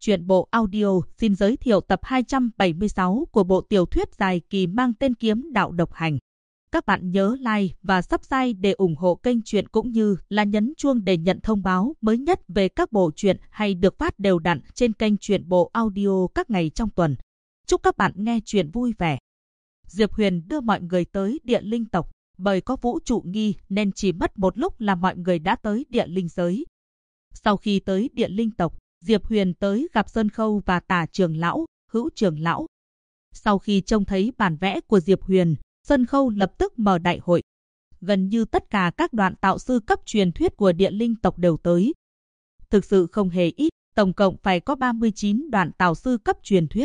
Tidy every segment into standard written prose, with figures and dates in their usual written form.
Truyện bộ audio xin giới thiệu tập 276 của bộ tiểu thuyết dài kỳ mang tên Kiếm Đạo Độc Hành. Các bạn nhớ like và subscribe để ủng hộ kênh truyện cũng như là nhấn chuông để nhận thông báo mới nhất về các bộ truyện hay được phát đều đặn trên kênh truyện bộ audio các ngày trong tuần. Chúc các bạn nghe truyện vui vẻ. Diệp Huyền đưa mọi người tới Địa Linh tộc, bởi có vũ trụ nghi nên chỉ mất một lúc là mọi người đã tới Địa Linh giới. Sau khi tới Địa Linh tộc, Diệp Huyền tới gặp Sơn Khâu và Tả trưởng lão, Hữu trưởng lão. Sau khi trông thấy bản vẽ của Diệp Huyền, Sơn Khâu lập tức mở đại hội. Gần như tất cả các đoạn tạo sư cấp truyền thuyết của Địa Linh tộc đều tới. Thực sự không hề ít, tổng cộng phải có 39 đoạn tạo sư cấp truyền thuyết.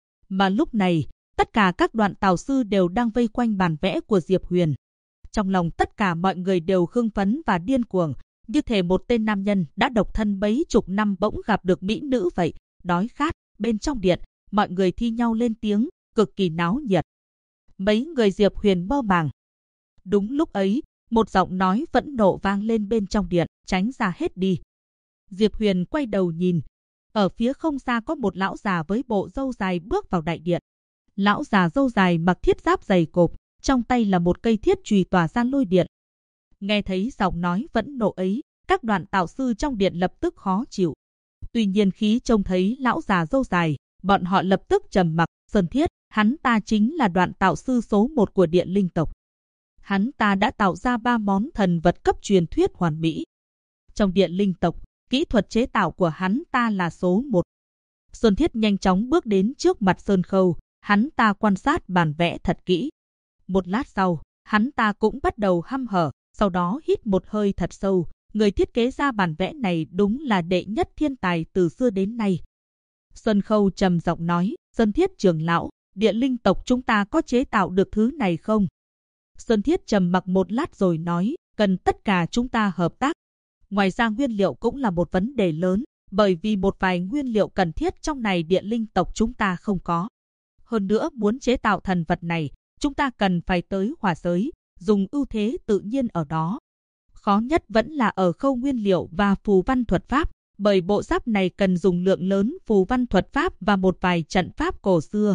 Mà lúc này, tất cả các đoạn tạo sư đều đang vây quanh bản vẽ của Diệp Huyền. Trong lòng tất cả mọi người đều hưng phấn và điên cuồng, như thể một tên nam nhân đã độc thân mấy chục năm bỗng gặp được mỹ nữ vậy. Đói khát, bên trong điện, mọi người thi nhau lên tiếng, cực kỳ náo nhiệt. Mấy người Diệp Huyền mơ màng. Đúng lúc ấy, một giọng nói phẫn nộ vang lên bên trong điện, tránh ra hết đi. Diệp Huyền quay đầu nhìn. Ở phía không xa có một lão già với bộ râu dài bước vào đại điện. Lão già râu dài mặc thiết giáp dày cộp, trong tay là một cây thiết chùy tỏa ra lôi điện. Nghe thấy giọng nói phẫn nộ ấy, các đoạn tạo sư trong điện lập tức khó chịu. Tuy nhiên khi trông thấy lão già râu dài, bọn họ lập tức trầm mặc. Sơn Thiết, hắn ta chính là đoạn tạo sư số 1 của Địa Linh tộc. Hắn ta đã tạo ra 3 món thần vật cấp truyền thuyết hoàn mỹ. Trong Địa Linh tộc, kỹ thuật chế tạo của hắn ta là số 1. Sơn Thiết nhanh chóng bước đến trước mặt Sơn Khâu, hắn ta quan sát bản vẽ thật kỹ. Một lát sau, hắn ta cũng bắt đầu hăm hở, sau đó hít một hơi thật sâu. Người thiết kế ra bản vẽ này đúng là đệ nhất thiên tài từ xưa đến nay. Sơn Khâu trầm giọng nói, Sơn Thiết trưởng lão, Địa Linh tộc chúng ta có chế tạo được thứ này không? Sơn Thiết trầm mặc một lát rồi nói, cần tất cả chúng ta hợp tác. Ngoài ra nguyên liệu cũng là một vấn đề lớn, bởi vì một vài nguyên liệu cần thiết trong này Địa Linh tộc chúng ta không có. Hơn nữa muốn chế tạo thần vật này, chúng ta cần phải tới hỏa giới, dùng ưu thế tự nhiên ở đó. Khó nhất vẫn là ở khâu nguyên liệu và phù văn thuật pháp, bởi bộ giáp này cần dùng lượng lớn phù văn thuật pháp và một vài trận pháp cổ xưa.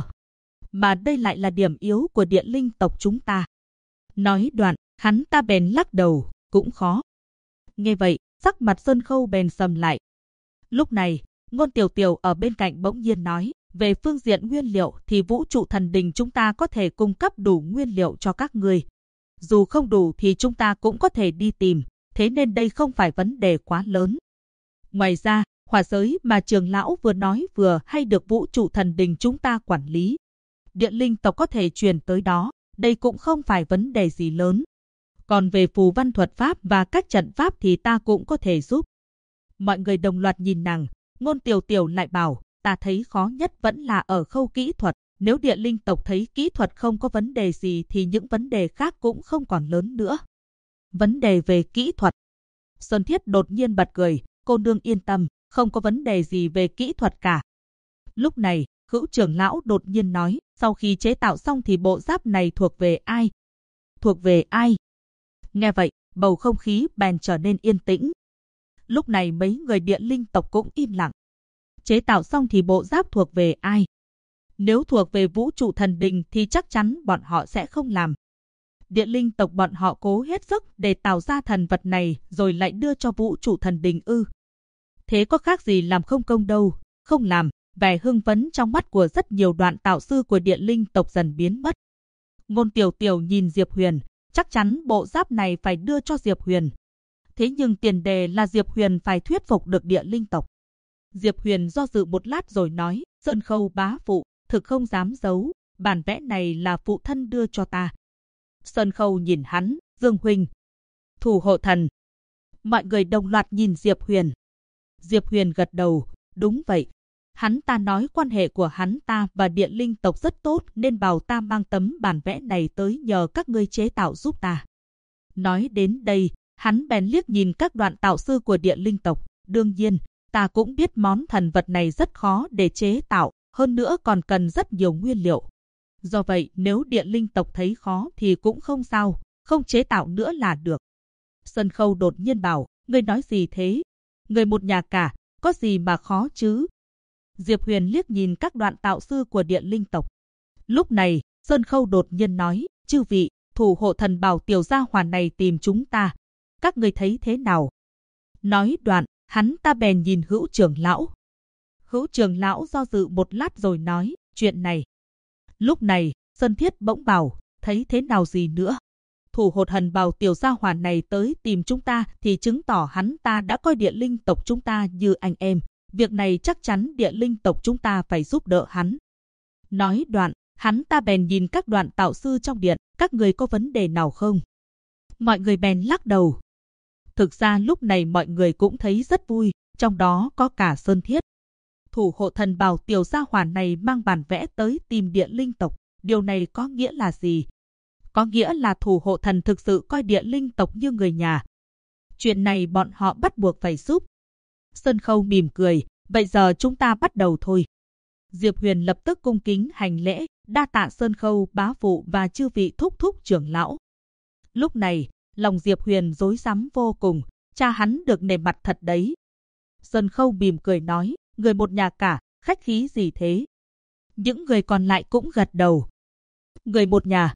Mà đây lại là điểm yếu của Địa Linh tộc chúng ta. Nói đoạn, hắn ta bèn lắc đầu, cũng khó. Nghe vậy, sắc mặt Sơn Khâu bèn sầm lại. Lúc này, Ngôn Tiểu Tiểu ở bên cạnh bỗng nhiên nói, về phương diện nguyên liệu thì vũ trụ thần đình chúng ta có thể cung cấp đủ nguyên liệu cho các người. Dù không đủ thì chúng ta cũng có thể đi tìm, thế nên đây không phải vấn đề quá lớn. Ngoài ra, hỏa giới mà trưởng lão vừa nói vừa hay được vũ trụ thần đình chúng ta quản lý. Địa Linh tộc có thể truyền tới đó, đây cũng không phải vấn đề gì lớn. Còn về phù văn thuật pháp và các trận pháp thì ta cũng có thể giúp. Mọi người đồng loạt nhìn nàng, Ngôn Tiểu Tiểu lại bảo, ta thấy khó nhất vẫn là ở khâu kỹ thuật. Nếu Địa Linh tộc thấy kỹ thuật không có vấn đề gì thì những vấn đề khác cũng không còn lớn nữa. Vấn đề về kỹ thuật. Sơn Thiết đột nhiên bật cười, cô nương yên tâm, không có vấn đề gì về kỹ thuật cả. Lúc này, Hữu trưởng lão đột nhiên nói, sau khi chế tạo xong thì bộ giáp này thuộc về ai? Thuộc về ai? Nghe vậy, bầu không khí bèn trở nên yên tĩnh. Lúc này mấy người Địa Linh tộc cũng im lặng. Chế tạo xong thì bộ giáp thuộc về ai? Nếu thuộc về vũ trụ thần đình thì chắc chắn bọn họ sẽ không làm. Địa Linh tộc bọn họ cố hết sức để tạo ra thần vật này rồi lại đưa cho vũ trụ thần đình ư? Thế có khác gì làm không công đâu, không làm. Vẻ hưng phấn trong mắt của rất nhiều đoạn tạo sư của Địa Linh tộc dần biến mất. Ngôn Tiểu Tiểu nhìn Diệp Huyền, chắc chắn bộ giáp này phải đưa cho Diệp Huyền. Thế nhưng tiền đề là Diệp Huyền phải thuyết phục được Địa Linh tộc. Diệp Huyền do dự một lát rồi nói, Sơn Khâu bá phụ, thực không dám giấu, bản vẽ này là phụ thân đưa cho ta. Sơn Khâu nhìn hắn, Dương huynh, thủ hộ thần. Mọi người đồng loạt nhìn Diệp Huyền. Diệp Huyền gật đầu, đúng vậy. Hắn ta nói quan hệ của hắn ta và Địa Linh tộc rất tốt nên bảo ta mang tấm bản vẽ này tới nhờ các ngươi chế tạo giúp ta. Nói đến đây, hắn bèn liếc nhìn các đoạn tạo sư của Địa Linh tộc. Đương nhiên, ta cũng biết món thần vật này rất khó để chế tạo, hơn nữa còn cần rất nhiều nguyên liệu. Do vậy, nếu Địa Linh tộc thấy khó thì cũng không sao, không chế tạo nữa là được. Sơn Khâu đột nhiên bảo, ngươi nói gì thế? Người một nhà cả, có gì mà khó chứ? Diệp Huyền liếc nhìn các đoạn tạo sư của Địa Linh tộc. Lúc này, Sơn Khâu đột nhiên nói, chư vị, thủ hộ thần bảo tiểu gia hỏa này tìm chúng ta. Các người thấy thế nào? Nói đoạn, hắn ta bèn nhìn Hữu trưởng lão. Hữu trưởng lão do dự một lát rồi nói, chuyện này. Lúc này, Sơn Thiết bỗng bảo, thấy thế nào gì nữa? Thủ hộ thần bảo tiểu gia hỏa này tới tìm chúng ta thì chứng tỏ hắn ta đã coi Địa Linh tộc chúng ta như anh em. Việc này chắc chắn Địa Linh tộc chúng ta phải giúp đỡ hắn. Nói đoạn, hắn ta bèn nhìn các đoạn tạo sư trong điện, các người có vấn đề nào không? Mọi người bèn lắc đầu. Thực ra lúc này mọi người cũng thấy rất vui, trong đó có cả Sơn Thiết. Thủ hộ thần bảo tiểu gia hỏa này mang bản vẽ tới tìm Địa Linh tộc, điều này có nghĩa là gì? Có nghĩa là thủ hộ thần thực sự coi Địa Linh tộc như người nhà. Chuyện này bọn họ bắt buộc phải giúp. Sơn Khâu mỉm cười, vậy giờ chúng ta bắt đầu thôi. Diệp Huyền lập tức cung kính hành lễ, đa tạ Sơn Khâu bá phụ và chư vị thúc thúc trưởng lão. Lúc này, lòng Diệp Huyền rối rắm vô cùng, cha hắn được nể mặt thật đấy. Sơn Khâu mỉm cười nói, người một nhà cả, khách khí gì thế? Những người còn lại cũng gật đầu. Người một nhà.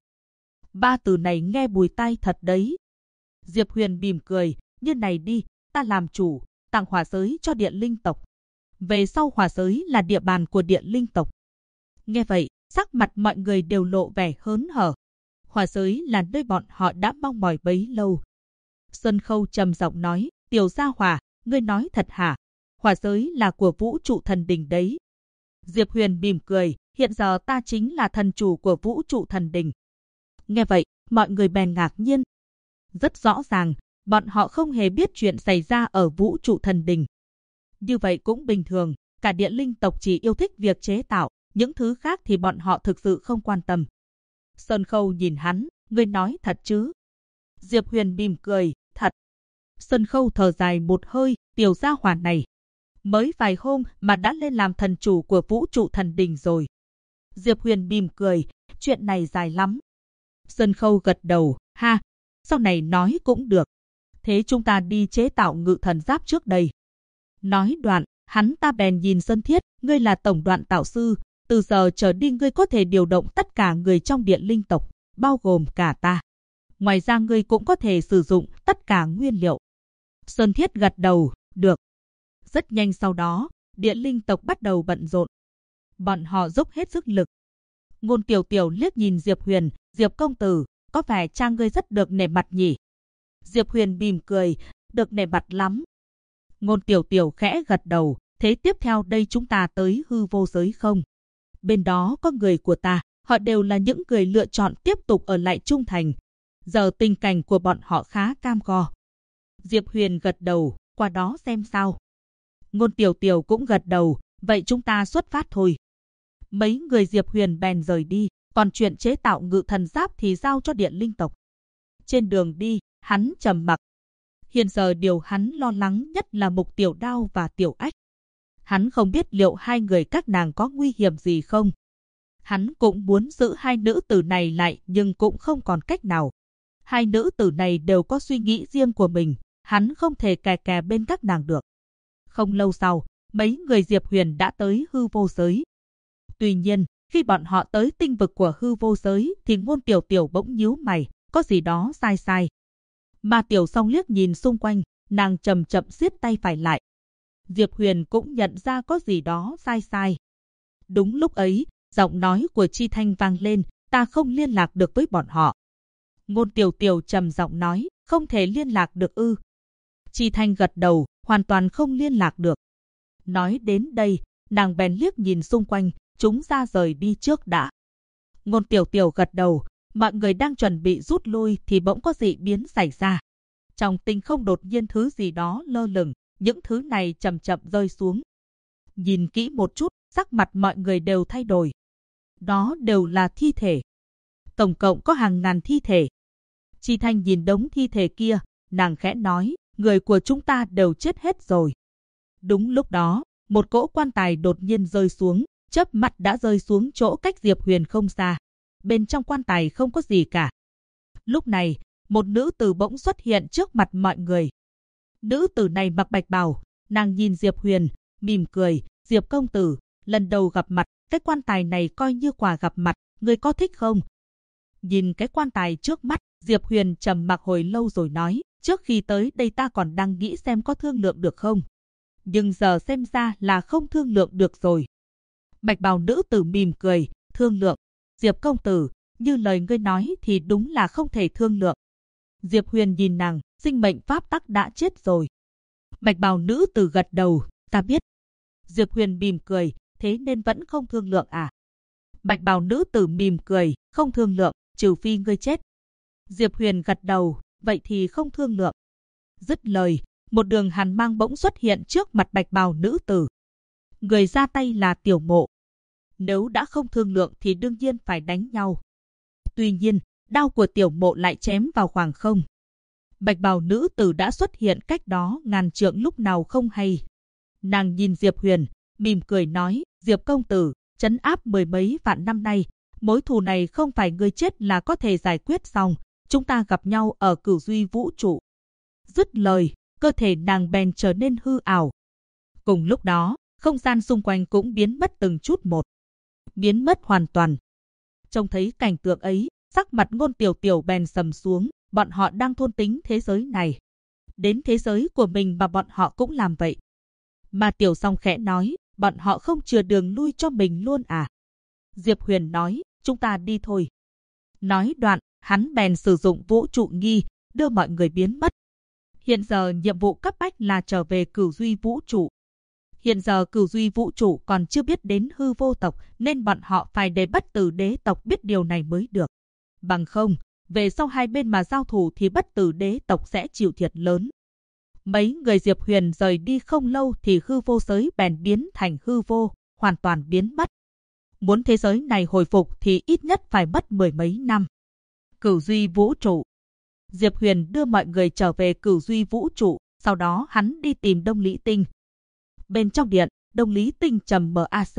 Ba từ này nghe bùi tai thật đấy. Diệp Huyền mỉm cười, như này đi, ta làm chủ, tặng hỏa giới cho Địa Linh tộc. Về sau hỏa giới là địa bàn của Địa Linh tộc. Nghe vậy, sắc mặt mọi người đều lộ vẻ hớn hở. Hỏa giới là nơi bọn họ đã mong mỏi bấy lâu. Sơn Khâu trầm giọng nói, tiểu gia hỏa, ngươi nói thật hả? Hỏa giới là của Vũ Trụ Thần Đình đấy. Diệp Huyền mỉm cười, hiện giờ ta chính là thần chủ của Vũ Trụ Thần Đình. Nghe vậy, mọi người bèn ngạc nhiên. Rất rõ ràng, bọn họ không hề biết chuyện xảy ra ở Vũ Trụ Thần Đình. Như vậy cũng bình thường, cả Địa Linh tộc chỉ yêu thích việc chế tạo, những thứ khác thì bọn họ thực sự không quan tâm. Sơn Khâu nhìn hắn, ngươi nói thật chứ? Diệp Huyền mỉm cười, thật. Sơn Khâu thở dài một hơi, tiểu gia hỏa này. Mới vài hôm mà đã lên làm thần chủ của Vũ Trụ Thần Đình rồi. Diệp Huyền mỉm cười, chuyện này dài lắm. Sơn Khâu gật đầu, ha, sau này nói cũng được. Thế chúng ta đi chế tạo ngự thần giáp trước đây. Nói đoạn, hắn ta bèn nhìn Sơn Thiết, ngươi là tổng đoạn tạo sư, từ giờ trở đi ngươi có thể điều động tất cả người trong Địa Linh tộc, bao gồm cả ta. Ngoài ra ngươi cũng có thể sử dụng tất cả nguyên liệu. Sơn Thiết gật đầu, được. Rất nhanh sau đó, Địa Linh tộc bắt đầu bận rộn. Bọn họ dốc hết sức lực. Ngôn Tiểu Tiểu liếc nhìn Diệp Huyền, Diệp công tử, có vẻ cha ngươi rất được nể mặt nhỉ? Diệp Huyền mỉm cười, được nể mặt lắm. Ngôn Tiểu Tiểu khẽ gật đầu, thế tiếp theo đây chúng ta tới hư vô giới không? Bên đó có người của ta, họ đều là những người lựa chọn tiếp tục ở lại trung thành. Giờ tình cảnh của bọn họ khá cam go. Diệp Huyền gật đầu, qua đó xem sao. Ngôn Tiểu Tiểu cũng gật đầu, vậy chúng ta xuất phát thôi. Mấy người Diệp Huyền bèn rời đi, còn chuyện chế tạo ngự thần giáp thì giao cho Địa Linh tộc. Trên đường đi, hắn trầm mặc. Hiện giờ điều hắn lo lắng nhất là Mục Tiểu Đao và Tiểu Ách. Hắn không biết liệu hai người các nàng có nguy hiểm gì không. Hắn cũng muốn giữ hai nữ tử này lại nhưng cũng không còn cách nào. Hai nữ tử này đều có suy nghĩ riêng của mình, hắn không thể kè kè bên các nàng được. Không lâu sau, mấy người Diệp Huyền đã tới hư vô giới. Tuy nhiên, khi bọn họ tới tinh vực của hư vô giới thì Ngôn Tiểu Tiểu bỗng nhíu mày, có gì đó sai sai. Ma Tiểu Song liếc nhìn xung quanh, nàng chậm chậm siết tay phải lại. Diệp Huyền cũng nhận ra có gì đó sai sai. Đúng lúc ấy, giọng nói của Chi Thanh vang lên, ta không liên lạc được với bọn họ. Ngôn Tiểu Tiểu trầm giọng nói, không thể liên lạc được ư? Chi Thanh gật đầu, hoàn toàn không liên lạc được. Nói đến đây, nàng bèn liếc nhìn xung quanh, chúng ra rời đi trước đã. Ngôn Tiểu Tiểu gật đầu, mọi người đang chuẩn bị rút lui thì bỗng có dị biến xảy ra. Trong tinh không đột nhiên thứ gì đó lơ lửng, những thứ này chậm chậm rơi xuống. Nhìn kỹ một chút, sắc mặt mọi người đều thay đổi. Đó đều là thi thể. Tổng cộng có hàng ngàn thi thể. Chi Thanh nhìn đống thi thể kia, nàng khẽ nói, người của chúng ta đều chết hết rồi. Đúng lúc đó, một cỗ quan tài đột nhiên rơi xuống, chớp mắt đã rơi xuống chỗ cách Diệp Huyền không xa. Bên trong quan tài không có gì cả. Lúc này, một nữ tử bỗng xuất hiện trước mặt mọi người. Nữ tử này mặc bạch bào, nàng nhìn Diệp Huyền, mỉm cười, Diệp công tử, lần đầu gặp mặt, cái quan tài này coi như quà gặp mặt, ngươi có thích không? Nhìn cái quan tài trước mắt, Diệp Huyền trầm mặc hồi lâu rồi nói, trước khi tới đây ta còn đang nghĩ xem có thương lượng được không. Nhưng giờ xem ra là không thương lượng được rồi. Bạch bào nữ tử mỉm cười, thương lượng. Diệp công tử, như lời ngươi nói thì đúng là không thể thương lượng. Diệp Huyền nhìn nàng, sinh mệnh pháp tắc đã chết rồi. Bạch bào nữ tử gật đầu, ta biết. Diệp Huyền mỉm cười, thế nên vẫn không thương lượng à? Bạch bào nữ tử mỉm cười, không thương lượng, trừ phi ngươi chết. Diệp Huyền gật đầu, vậy thì không thương lượng. Dứt lời, một đường hàn mang bỗng xuất hiện trước mặt bạch bào nữ tử. Người ra tay là Tiểu Mộ. Nếu đã không thương lượng thì đương nhiên phải đánh nhau. Tuy nhiên, đao của Tiểu Mộ lại chém vào khoảng không. Bạch bào nữ tử đã xuất hiện cách đó ngàn trượng lúc nào không hay. Nàng nhìn Diệp Huyền, mỉm cười nói, Diệp công tử, trấn áp mười mấy vạn năm nay, mối thù này không phải ngươi chết là có thể giải quyết xong, chúng ta gặp nhau ở Cửu Duy vũ trụ. Dứt lời, cơ thể nàng bèn trở nên hư ảo. Cùng lúc đó, không gian xung quanh cũng biến mất từng chút một. Biến mất hoàn toàn. Trông thấy cảnh tượng ấy, sắc mặt Ngôn Tiểu Tiểu bèn sầm xuống, bọn họ đang thôn tính thế giới này. Đến thế giới của mình mà bọn họ cũng làm vậy. Mà Tiểu Song khẽ nói, bọn họ không chừa đường lui cho mình luôn à? Diệp Huyền nói, chúng ta đi thôi. Nói đoạn, hắn bèn sử dụng vũ trụ nghi, đưa mọi người biến mất. Hiện giờ nhiệm vụ cấp bách là trở về Cửu Duy vũ trụ. Hiện giờ Cửu Duy vũ trụ còn chưa biết đến hư vô tộc, nên bọn họ phải để Bất Tử đế tộc biết điều này mới được. Bằng không, về sau hai bên mà giao thủ thì Bất Tử đế tộc sẽ chịu thiệt lớn. Mấy người Diệp Huyền rời đi không lâu thì hư vô giới bèn biến thành hư vô, hoàn toàn biến mất. Muốn thế giới này hồi phục thì ít nhất phải mất mười mấy năm. Cửu Duy vũ trụ. Diệp Huyền đưa mọi người trở về Cửu Duy vũ trụ, sau đó hắn đi tìm Đông Lý Tinh. Bên trong điện, Đông Lý Tinh trầm MAC.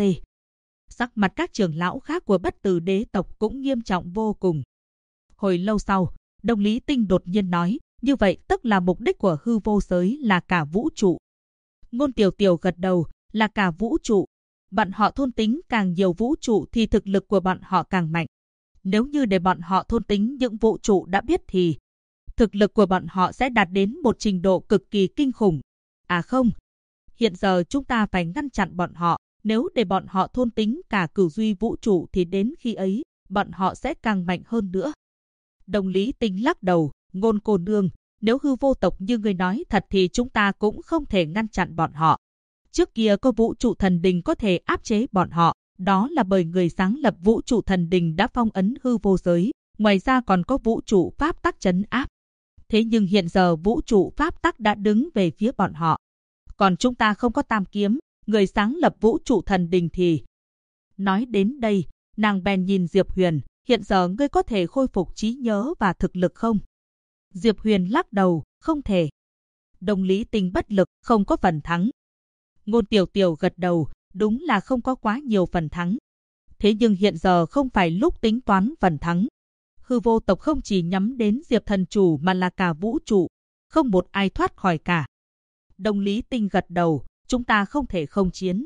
Sắc mặt các trưởng lão khác của Bất Tử đế tộc cũng nghiêm trọng vô cùng. Hồi lâu sau, Đông Lý Tinh đột nhiên nói, như vậy tức là mục đích của hư vô giới là cả vũ trụ. Ngôn Tiểu Tiểu gật đầu, là cả vũ trụ. Bọn họ thôn tính càng nhiều vũ trụ thì thực lực của bọn họ càng mạnh. Nếu như để bọn họ thôn tính những vũ trụ đã biết thì thực lực của bọn họ sẽ đạt đến một trình độ cực kỳ kinh khủng. À không, hiện giờ chúng ta phải ngăn chặn bọn họ. Nếu để bọn họ thôn tính cả Cửu Duy vũ trụ thì đến khi ấy, bọn họ sẽ càng mạnh hơn nữa. Đông Lý Tinh lắc đầu, Ngôn cô nương, nếu hư vô tộc như người nói thật thì chúng ta cũng không thể ngăn chặn bọn họ. Trước kia có vũ trụ thần đình có thể áp chế bọn họ, đó là bởi người sáng lập vũ trụ thần đình đã phong ấn hư vô giới, ngoài ra còn có vũ trụ pháp tắc trấn áp. Thế nhưng hiện giờ vũ trụ pháp tắc đã đứng về phía bọn họ. Còn chúng ta không có tam kiếm, người sáng lập vũ trụ thần đình thì... Nói đến đây, nàng bèn nhìn Diệp Huyền, hiện giờ ngươi có thể khôi phục trí nhớ và thực lực không? Diệp Huyền lắc đầu, không thể. Đông Lý Tinh bất lực, không có phần thắng. Ngôn Tiểu Tiểu gật đầu, đúng là không có quá nhiều phần thắng. Thế nhưng hiện giờ không phải lúc tính toán phần thắng. Hư vô tộc không chỉ nhắm đến Diệp thần chủ mà là cả vũ trụ, không một ai thoát khỏi cả. Đông Lý Tinh gật đầu, chúng ta không thể không chiến.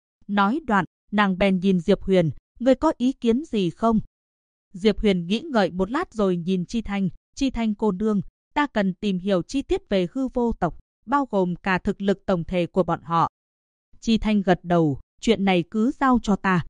Nói đoạn, nàng bèn nhìn Diệp Huyền, ngươi có ý kiến gì không? Diệp Huyền nghĩ ngợi một lát rồi nhìn Chi Thanh cô nương, ta cần tìm hiểu chi tiết về hư vô tộc, bao gồm cả thực lực tổng thể của bọn họ. Chi Thanh gật đầu, chuyện này cứ giao cho ta.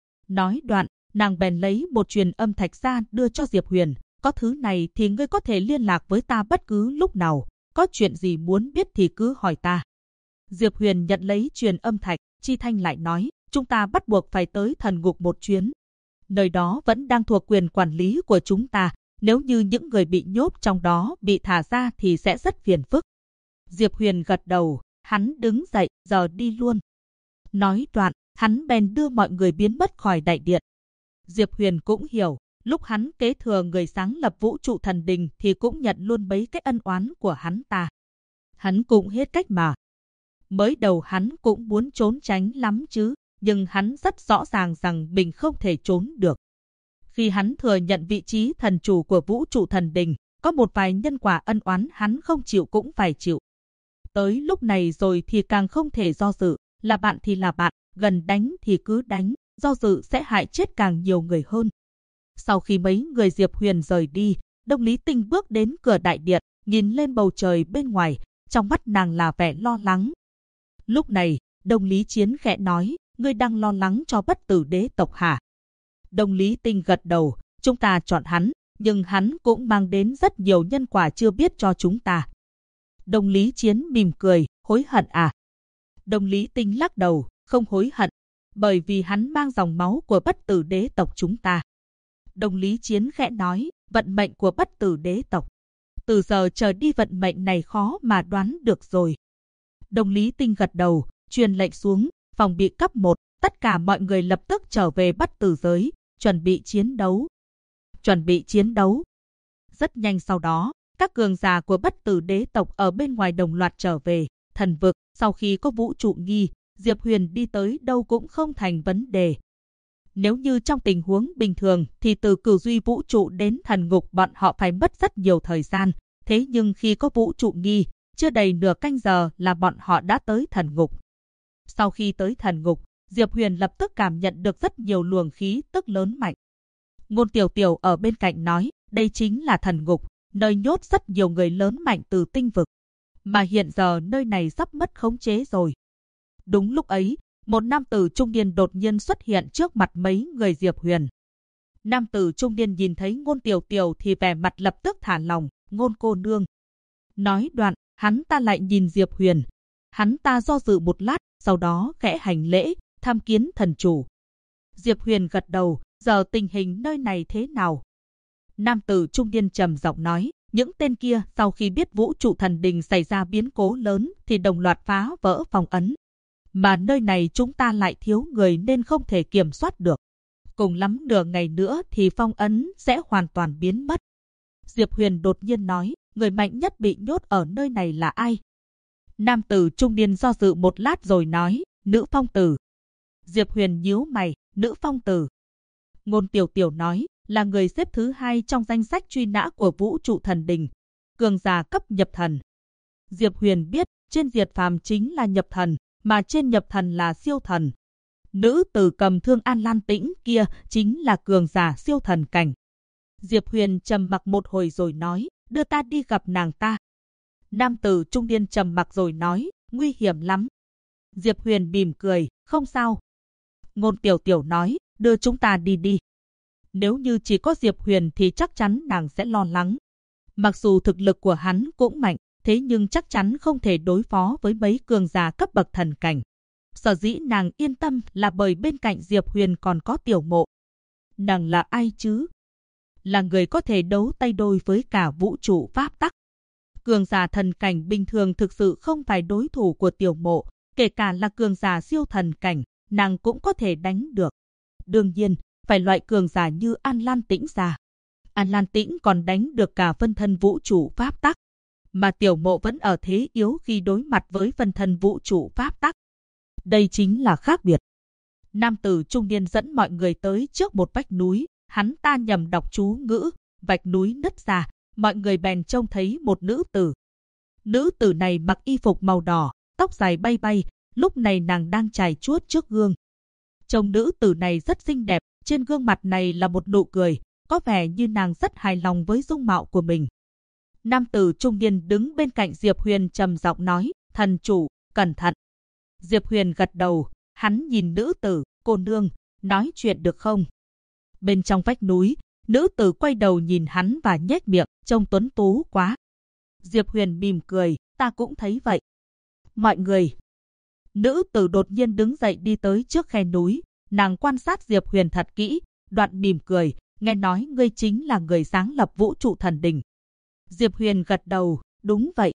Nói đoạn, nàng bèn lấy một truyền âm thạch ra đưa cho Diệp Huyền, có thứ này thì ngươi có thể liên lạc với ta bất cứ lúc nào, có chuyện gì muốn biết thì cứ hỏi ta. Diệp Huyền nhận lấy truyền âm thạch, Chi Thanh lại nói, chúng ta bắt buộc phải tới thần ngục một chuyến. Nơi đó vẫn đang thuộc quyền quản lý của chúng ta, nếu như những người bị nhốt trong đó bị thả ra thì sẽ rất phiền phức. Diệp Huyền gật đầu, hắn đứng dậy, giờ đi luôn. Nói đoạn, hắn bèn đưa mọi người biến mất khỏi đại điện. Diệp Huyền cũng hiểu, lúc hắn kế thừa người sáng lập vũ trụ thần đình thì cũng nhận luôn mấy cái ân oán của hắn ta. Hắn cũng hết cách mà. Mới đầu hắn cũng muốn trốn tránh lắm chứ, nhưng hắn rất rõ ràng rằng mình không thể trốn được. Khi hắn thừa nhận vị trí thần chủ của vũ trụ thần đình, có một vài nhân quả ân oán hắn không chịu cũng phải chịu. Tới lúc này rồi thì càng không thể do dự, là bạn thì là bạn, gần đánh thì cứ đánh, do dự sẽ hại chết càng nhiều người hơn. Sau khi mấy người Diệp Huyền rời đi, Đông Lý Tinh bước đến cửa đại điện, nhìn lên bầu trời bên ngoài, trong mắt nàng là vẻ lo lắng. Lúc này, Đông Lý Chiến khẽ nói, ngươi đang lo lắng cho Bất Tử Đế tộc hả? Đông Lý Tinh gật đầu, chúng ta chọn hắn, nhưng hắn cũng mang đến rất nhiều nhân quả chưa biết cho chúng ta. Đông Lý Chiến mỉm cười, hối hận à? Đông Lý Tinh lắc đầu, không hối hận, bởi vì hắn mang dòng máu của Bất Tử Đế tộc chúng ta. Đông Lý Chiến khẽ nói, vận mệnh của Bất Tử Đế tộc. Từ giờ trở đi vận mệnh này khó mà đoán được rồi. Đông Lý Tinh gật đầu, truyền lệnh xuống, phòng bị cấp 1, tất cả mọi người lập tức trở về Bất Tử giới, chuẩn bị chiến đấu. Chuẩn bị chiến đấu. Rất nhanh sau đó, các cường giả của Bất Tử Đế tộc ở bên ngoài đồng loạt trở về, thần vực, sau khi có vũ trụ nghi, Diệp Huyền đi tới đâu cũng không thành vấn đề. Nếu như trong tình huống bình thường thì từ Cửu Duy vũ trụ đến thần ngục bọn họ phải mất rất nhiều thời gian, thế nhưng khi có vũ trụ nghi, chưa đầy nửa canh giờ là bọn họ đã tới thần ngục. Sau khi tới thần ngục, Diệp Huyền lập tức cảm nhận được rất nhiều luồng khí tức lớn mạnh. Ngôn Tiểu Tiểu ở bên cạnh nói, đây chính là thần ngục, nơi nhốt rất nhiều người lớn mạnh từ tinh vực. Mà hiện giờ nơi này sắp mất khống chế rồi. Đúng lúc ấy, một nam tử trung niên đột nhiên xuất hiện trước mặt mấy người Diệp Huyền. Nam tử trung niên nhìn thấy Ngôn Tiểu Tiểu thì vẻ mặt lập tức thả lòng, Ngôn cô nương. Nói đoạn, hắn ta lại nhìn Diệp Huyền. Hắn ta do dự một lát, sau đó khẽ hành lễ, tham kiến thần chủ. Diệp Huyền gật đầu, giờ tình hình nơi này thế nào? Nam tử trung niên trầm giọng nói, những tên kia sau khi biết vũ trụ thần đình xảy ra biến cố lớn thì đồng loạt phá vỡ phong ấn. Mà nơi này chúng ta lại thiếu người nên không thể kiểm soát được. Cùng lắm nửa ngày nữa thì phong ấn sẽ hoàn toàn biến mất. Diệp Huyền đột nhiên nói, người mạnh nhất bị nhốt ở nơi này là ai? Nam tử trung niên do dự một lát rồi nói, Nữ Phong Tử. Diệp Huyền nhíu mày, Nữ Phong Tử. Ngôn Tiểu Tiểu nói, là người xếp thứ 2 trong danh sách truy nã của vũ trụ thần đình, cường giả cấp nhập thần. Diệp Huyền biết, trên diệt phàm chính là nhập thần, mà trên nhập thần là siêu thần. Nữ tử cầm thương An Lan Tĩnh kia chính là cường giả siêu thần cảnh. Diệp Huyền trầm mặc một hồi rồi nói, đưa ta đi gặp nàng ta. Nam tử trung niên trầm mặc rồi nói, nguy hiểm lắm. Diệp Huyền mỉm cười, không sao. Ngôn Tiểu Tiểu nói, đưa chúng ta đi đi. Nếu như chỉ có Diệp Huyền thì chắc chắn nàng sẽ lo lắng. Mặc dù thực lực của hắn cũng mạnh, thế nhưng chắc chắn không thể đối phó với mấy cường giả cấp bậc thần cảnh. Sở dĩ nàng yên tâm là bởi bên cạnh Diệp Huyền còn có Tiểu Mộ. Nàng là ai chứ? Là người có thể đấu tay đôi với cả vũ trụ pháp tắc. Cường giả thần cảnh bình thường thực sự không phải đối thủ của Tiểu Mộ, kể cả là cường giả siêu thần cảnh, nàng cũng có thể đánh được. Đương nhiên, phải loại cường giả như An Lan Tĩnh ra. An Lan Tĩnh còn đánh được cả phân thân vũ trụ pháp tắc, mà Tiểu Mộ vẫn ở thế yếu khi đối mặt với phân thân vũ trụ pháp tắc. Đây chính là khác biệt. Nam tử trung niên dẫn mọi người tới trước một vách núi, hắn ta nhầm đọc chú ngữ, vách núi nứt ra, mọi người bèn trông thấy một nữ tử. Nữ tử này mặc y phục màu đỏ, tóc dài bay bay, lúc này nàng đang chải chuốt trước gương. Trông nữ tử này rất xinh đẹp, trên gương mặt này là một nụ cười, có vẻ như nàng rất hài lòng với dung mạo của mình. Nam tử trung niên đứng bên cạnh Diệp Huyền trầm giọng nói, thần chủ, cẩn thận. Diệp Huyền gật đầu, hắn nhìn nữ tử, cô nương, nói chuyện được không? Bên trong vách núi, nữ tử quay đầu nhìn hắn và nhếch miệng, trông tuấn tú quá. Diệp Huyền mỉm cười, ta cũng thấy vậy. Mọi người. Nữ tử đột nhiên đứng dậy đi tới trước khe núi, nàng quan sát Diệp Huyền thật kỹ, đoạn mỉm cười, nghe nói ngươi chính là người sáng lập vũ trụ thần đình. Diệp Huyền gật đầu, đúng vậy.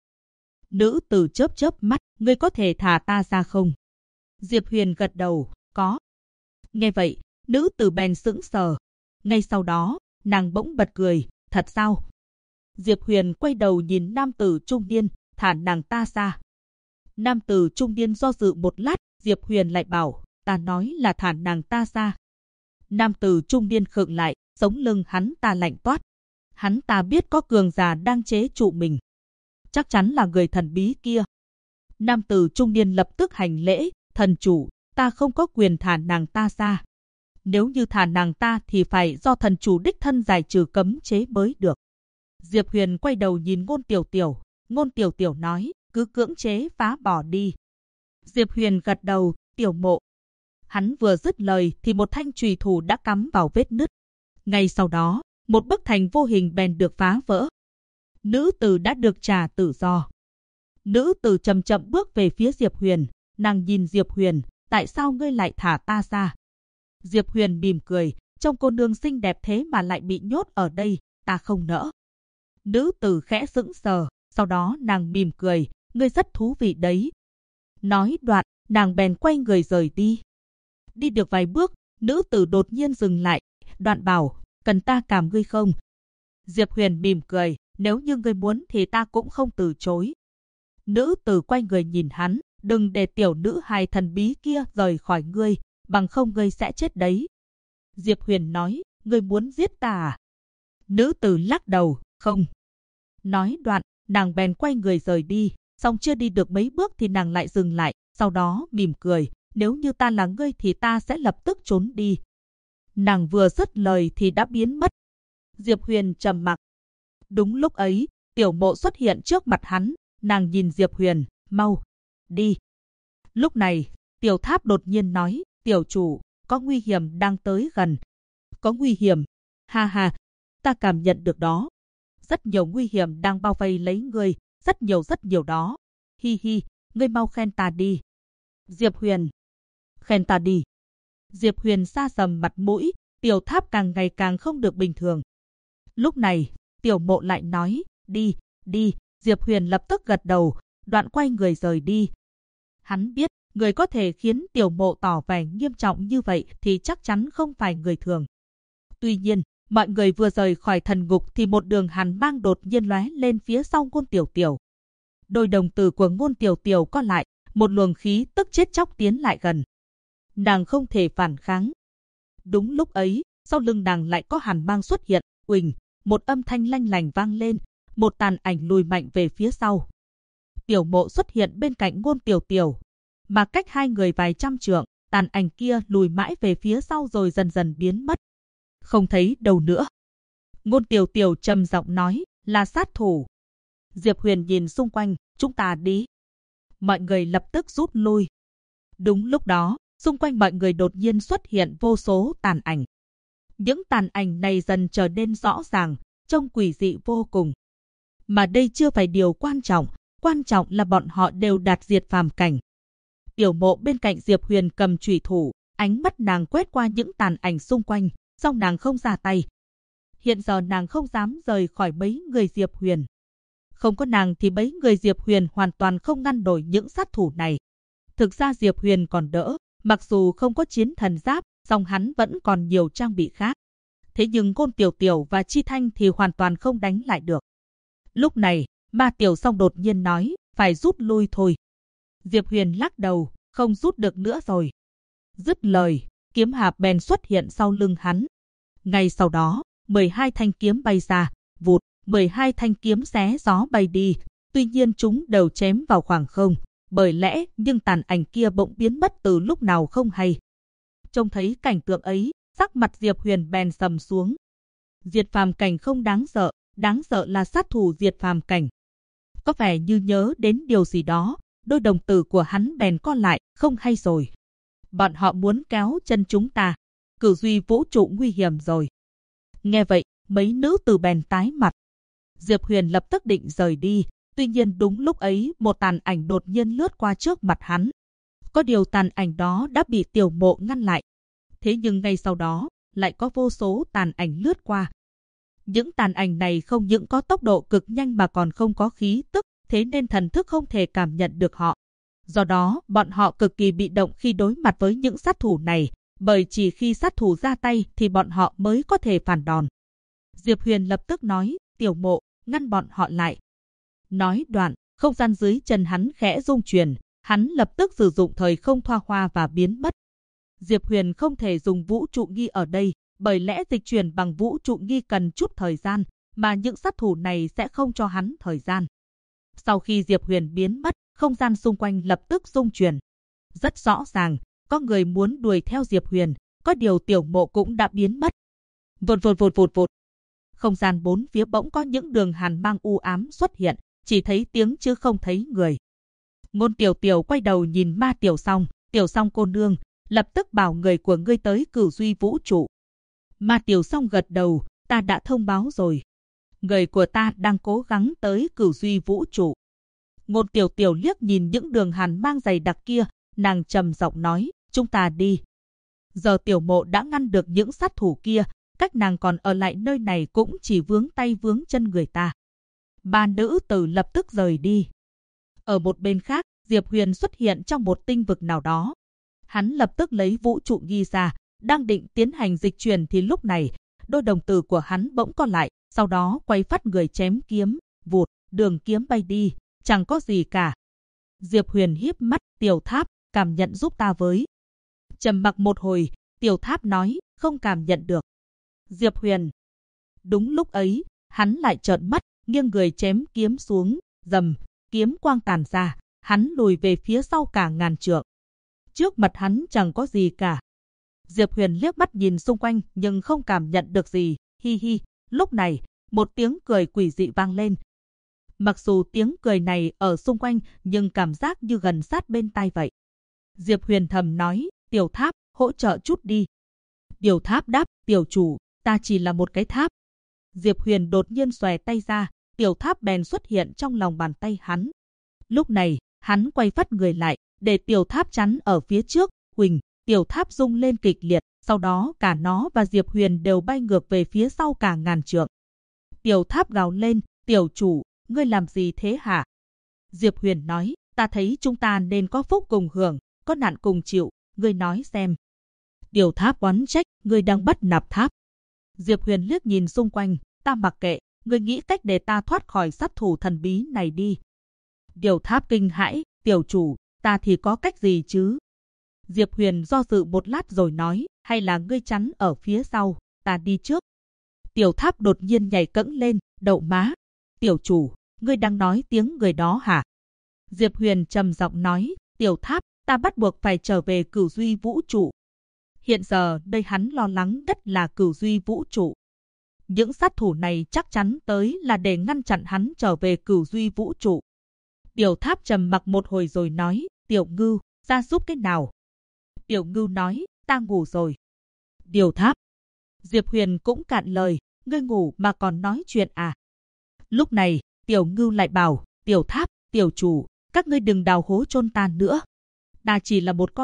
Nữ tử chớp chớp mắt, ngươi có thể thả ta ra không? Diệp Huyền gật đầu, có. Nghe vậy, nữ tử bèn sững sờ. Ngay sau đó, nàng bỗng bật cười, thật sao? Diệp Huyền quay đầu nhìn nam tử trung niên, thả nàng ta ra. Nam tử trung niên do dự một lát, Diệp Huyền lại bảo, ta nói là thả nàng ta ra. Nam tử trung niên khựng lại, sống lưng hắn ta lạnh toát. Hắn ta biết có cường giả đang chế trụ mình. Chắc chắn là người thần bí kia. Nam tử trung niên lập tức hành lễ, thần chủ, ta không có quyền thả nàng ta ra. Nếu như thả nàng ta thì phải do thần chủ đích thân giải trừ cấm chế mới được. Diệp Huyền quay đầu nhìn Ngôn Tiểu Tiểu. Ngôn Tiểu Tiểu nói, cứ cưỡng chế phá bỏ đi. Diệp Huyền gật đầu, Tiểu Mộ. Hắn vừa dứt lời thì một thanh chùy thủ đã cắm vào vết nứt. Ngay sau đó, một bức thành vô hình bèn được phá vỡ. Nữ tử đã được trả tự do. Nữ tử chậm chậm bước về phía Diệp Huyền. Nàng nhìn Diệp Huyền, tại sao ngươi lại thả ta ra? Diệp Huyền mỉm cười, trông cô nương xinh đẹp thế mà lại bị nhốt ở đây, ta không nỡ. Nữ tử khẽ sững sờ, sau đó nàng mỉm cười, ngươi rất thú vị đấy. Nói đoạn, nàng bèn quay người rời đi. Đi được vài bước, nữ tử đột nhiên dừng lại, đoạn bảo, cần ta cảm ngươi không? Diệp Huyền mỉm cười, nếu như ngươi muốn thì ta cũng không từ chối. Nữ tử quay người nhìn hắn, đừng để tiểu nữ hài thần bí kia rời khỏi ngươi, bằng không ngươi sẽ chết đấy. Diệp Huyền nói, ngươi muốn giết ta à? Nữ tử lắc đầu, không. Nói đoạn, nàng bèn quay người rời đi, xong chưa đi được mấy bước thì nàng lại dừng lại, sau đó mỉm cười, nếu như ta là ngươi thì ta sẽ lập tức trốn đi. Nàng vừa dứt lời thì đã biến mất. Diệp Huyền trầm mặc. Đúng lúc ấy, Tiểu Mộ xuất hiện trước mặt hắn, nàng nhìn Diệp Huyền, mau, đi. Lúc này, Tiểu Tháp đột nhiên nói, tiểu chủ, có nguy hiểm đang tới gần. Có nguy hiểm? Ha ha, ta cảm nhận được đó. Rất nhiều nguy hiểm đang bao vây lấy ngươi, rất nhiều đó. Hi hi, ngươi mau khen ta đi. Diệp Huyền. Khen ta đi. Diệp Huyền sa sầm mặt mũi, Tiểu Tháp càng ngày càng không được bình thường. Lúc này, Tiểu Mộ lại nói, đi, đi. Diệp Huyền lập tức gật đầu, đoạn quay người rời đi. Hắn biết, người có thể khiến Tiểu Mộ tỏ vẻ nghiêm trọng như vậy thì chắc chắn không phải người thường. Tuy nhiên, mọi người vừa rời khỏi thần ngục thì một đường hàn mang đột nhiên lóe lên phía sau Ngôn Tiểu Tiểu. Đôi đồng tử của Ngôn Tiểu Tiểu co lại, một luồng khí tức chết chóc tiến lại gần. Nàng không thể phản kháng. Đúng lúc ấy, sau lưng nàng lại có hàn mang xuất hiện, uỳnh, một âm thanh lanh lành vang lên, một tàn ảnh lùi mạnh về phía sau. Tiểu Mộ xuất hiện bên cạnh Ngôn Tiểu Tiểu, mà cách hai người vài trăm trượng, tàn ảnh kia lùi mãi về phía sau rồi dần dần biến mất. Không thấy đâu nữa. Ngôn Tiểu Tiểu trầm giọng nói, là sát thủ. Diệp Huyền nhìn xung quanh, chúng ta đi. Mọi người lập tức rút lui. Đúng lúc đó, xung quanh mọi người đột nhiên xuất hiện vô số tàn ảnh. Những tàn ảnh này dần trở nên rõ ràng, trông quỷ dị vô cùng. Mà đây chưa phải điều quan trọng là bọn họ đều đạt diệt phàm cảnh. Tiểu Mộ bên cạnh Diệp Huyền cầm chùy thủ, ánh mắt nàng quét qua những tàn ảnh xung quanh, song nàng không ra tay. Hiện giờ nàng không dám rời khỏi mấy người Diệp Huyền. Không có nàng thì mấy người Diệp Huyền hoàn toàn không ngăn nổi những sát thủ này. Thực ra Diệp Huyền còn đỡ, mặc dù không có chiến thần giáp, song hắn vẫn còn nhiều trang bị khác. Thế nhưng Ngôn Tiểu Tiểu và Chi Thanh thì hoàn toàn không đánh lại được. Lúc này, Ma Tiểu Song đột nhiên nói, phải rút lui thôi. Diệp Huyền lắc đầu, không rút được nữa rồi. Dứt lời, kiếm hạp bèn xuất hiện sau lưng hắn. Ngay sau đó, 12 thanh kiếm bay ra, vụt, 12 thanh kiếm xé gió bay đi. Tuy nhiên chúng đều chém vào khoảng không, bởi lẽ nhưng tàn ảnh kia bỗng biến mất từ lúc nào không hay. Trông thấy cảnh tượng ấy, sắc mặt Diệp Huyền bèn sầm xuống. Diệt phàm cảnh không đáng sợ là sát thủ diệt phàm cảnh. Có vẻ như nhớ đến điều gì đó, đôi đồng tử của hắn bèn co lại, không hay rồi. Bọn họ muốn kéo chân chúng ta, cử duy vũ trụ nguy hiểm rồi. Nghe vậy, mấy nữ tử bèn tái mặt. Diệp Huyền lập tức định rời đi, tuy nhiên đúng lúc ấy một tàn ảnh đột nhiên lướt qua trước mặt hắn. Có điều tàn ảnh đó đã bị Tiểu Mộ ngăn lại. Thế nhưng ngay sau đó, lại có vô số tàn ảnh lướt qua. Những tàn ảnh này không những có tốc độ cực nhanh mà còn không có khí tức, thế nên thần thức không thể cảm nhận được họ. Do đó, bọn họ cực kỳ bị động khi đối mặt với những sát thủ này, bởi chỉ khi sát thủ ra tay thì bọn họ mới có thể phản đòn. Diệp Huyền lập tức nói, Tiểu Mộ, ngăn bọn họ lại. Nói đoạn, không gian dưới chân hắn khẽ rung chuyển, hắn lập tức sử dụng thời không thoa hoa và biến mất. Diệp Huyền không thể dùng vũ trụ nghi ở đây, bởi lẽ dịch chuyển bằng vũ trụ nghi cần chút thời gian, mà những sát thủ này sẽ không cho hắn thời gian. Sau khi Diệp Huyền biến mất, không gian xung quanh lập tức rung chuyển. Rất rõ ràng, có người muốn đuổi theo Diệp Huyền, có điều Tiểu Mộ cũng đã biến mất. Vụt vụt vụt vụt vụt. Không gian bốn phía bỗng có những đường hàn mang u ám xuất hiện, chỉ thấy tiếng chứ không thấy người. Ngôn Tiểu Tiểu quay đầu nhìn Ma Tiểu Song cô nương, lập tức bảo người của ngươi tới Cửu Duy Vũ Trụ. Ma Tiểu Song gật đầu, ta đã thông báo rồi. Người của ta đang cố gắng tới Cửu Duy Vũ Trụ. Ngôn Tiểu Tiểu liếc nhìn những đường hàn mang dày đặc kia, nàng trầm giọng nói, chúng ta đi. Giờ Tiểu Mộ đã ngăn được những sát thủ kia, cách nàng còn ở lại nơi này cũng chỉ vướng tay vướng chân người ta. Ba nữ tử lập tức rời đi. Ở một bên khác, Diệp Huyền xuất hiện trong một tinh vực nào đó. Hắn lập tức lấy vũ trụ ghi ra, đang định tiến hành dịch chuyển thì lúc này, đôi đồng tử của hắn bỗng co lại, sau đó quay phát người chém kiếm, vụt, đường kiếm bay đi, chẳng có gì cả. Diệp Huyền híp mắt, Tiểu Tháp, cảm nhận giúp ta với. Trầm mặc một hồi, Tiểu Tháp nói, không cảm nhận được. Diệp Huyền. Đúng lúc ấy, hắn lại trợn mắt, nghiêng người chém kiếm xuống, rầm, kiếm quang tàn ra, hắn lùi về phía sau cả ngàn trượng. Trước mặt hắn chẳng có gì cả. Diệp Huyền liếc mắt nhìn xung quanh nhưng không cảm nhận được gì, hi hi. Lúc này, một tiếng cười quỷ dị vang lên. Mặc dù tiếng cười này ở xung quanh nhưng cảm giác như gần sát bên tai vậy. Diệp Huyền thầm nói, Tiểu Tháp, hỗ trợ chút đi. Tiểu Tháp đáp, tiểu chủ, ta chỉ là một cái tháp. Diệp Huyền đột nhiên xòe tay ra, Tiểu Tháp bèn xuất hiện trong lòng bàn tay hắn. Lúc này, hắn quay phát người lại, để Tiểu Tháp chắn ở phía trước, huỳnh, Tiểu Tháp rung lên kịch liệt, sau đó cả nó và Diệp Huyền đều bay ngược về phía sau cả ngàn trượng. Tiểu Tháp gào lên, tiểu chủ, ngươi làm gì thế hả? Diệp Huyền nói, ta thấy chúng ta nên có phúc cùng hưởng, có nạn cùng chịu, ngươi nói xem. Tiểu Tháp oán trách, ngươi đang bắt nạt tháp. Diệp Huyền liếc nhìn xung quanh, ta mặc kệ, ngươi nghĩ cách để ta thoát khỏi sát thủ thần bí này đi. Tiểu Tháp kinh hãi, tiểu chủ, ta thì có cách gì chứ? Diệp Huyền do dự một lát rồi nói, hay là ngươi chắn ở phía sau, ta đi trước. Tiểu Tháp đột nhiên nhảy cẫng lên, đậu má. Tiểu chủ, ngươi đang nói tiếng người đó hả? Diệp Huyền trầm giọng nói, Tiểu Tháp, ta bắt buộc phải trở về Cửu Duy Vũ Trụ. Hiện giờ, đây hắn lo lắng nhất là Cửu Duy Vũ Trụ. Những sát thủ này chắc chắn tới là để ngăn chặn hắn trở về Cửu Duy Vũ Trụ. Tiểu Tháp trầm mặc một hồi rồi nói, Tiểu Ngưu, ra giúp cái nào? Tiểu Ngưu nói, ta ngủ rồi. Tiểu Tháp. Diệp Huyền cũng cạn lời, ngươi ngủ mà còn nói chuyện à? Lúc này, Tiểu Ngưu lại bảo, Tiểu Tháp, tiểu chủ, các ngươi đừng đào hố chôn ta nữa. Ta chỉ là một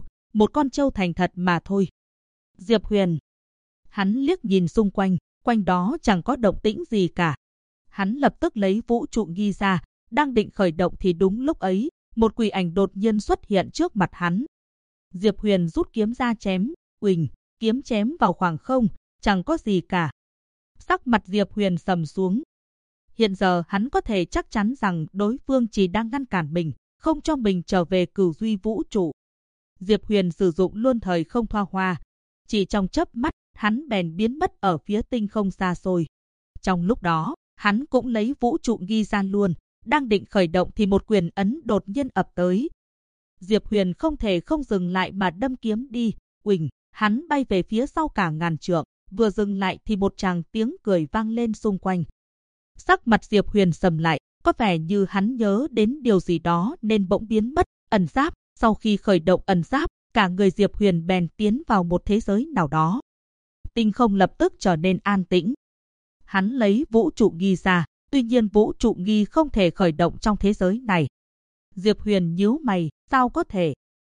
con trâu thành thật mà thôi. Diệp Huyền. Hắn liếc nhìn xung quanh, quanh đó chẳng có động tĩnh gì cả. Hắn lập tức lấy vũ trụ ghi ra, đang định khởi động thì đúng lúc ấy, một quỷ ảnh đột nhiên xuất hiện trước mặt hắn. Diệp Huyền rút kiếm ra chém, uỳnh, kiếm chém vào khoảng không, chẳng có gì cả. Sắc mặt Diệp Huyền sầm xuống. Hiện giờ hắn có thể chắc chắn rằng đối phương chỉ đang ngăn cản mình, không cho mình trở về Cửu Duy Vũ Trụ. Diệp Huyền sử dụng luôn thời không thoa hoa. Chỉ trong chớp mắt, hắn bèn biến mất ở phía tinh không xa xôi. Trong lúc đó, hắn cũng lấy vũ trụ ghi ra luôn, đang định khởi động thì một quyền ấn đột nhiên ập tới. Diệp Huyền không thể không dừng lại mà đâm kiếm đi, uỳnh, hắn bay về phía sau cả ngàn trượng, vừa dừng lại thì một tràng tiếng cười vang lên xung quanh. Sắc mặt Diệp Huyền sầm lại, có vẻ như hắn nhớ đến điều gì đó nên bỗng biến mất, ẩn giáp. Sau khi khởi động ẩn giáp, cả người Diệp Huyền bèn tiến vào một thế giới nào đó. Tinh không lập tức trở nên an tĩnh. Hắn lấy vũ trụ ghi ra, tuy nhiên vũ trụ ghi không thể khởi động trong thế giới này. Diệp Huyền nhíu mày, sao có thể?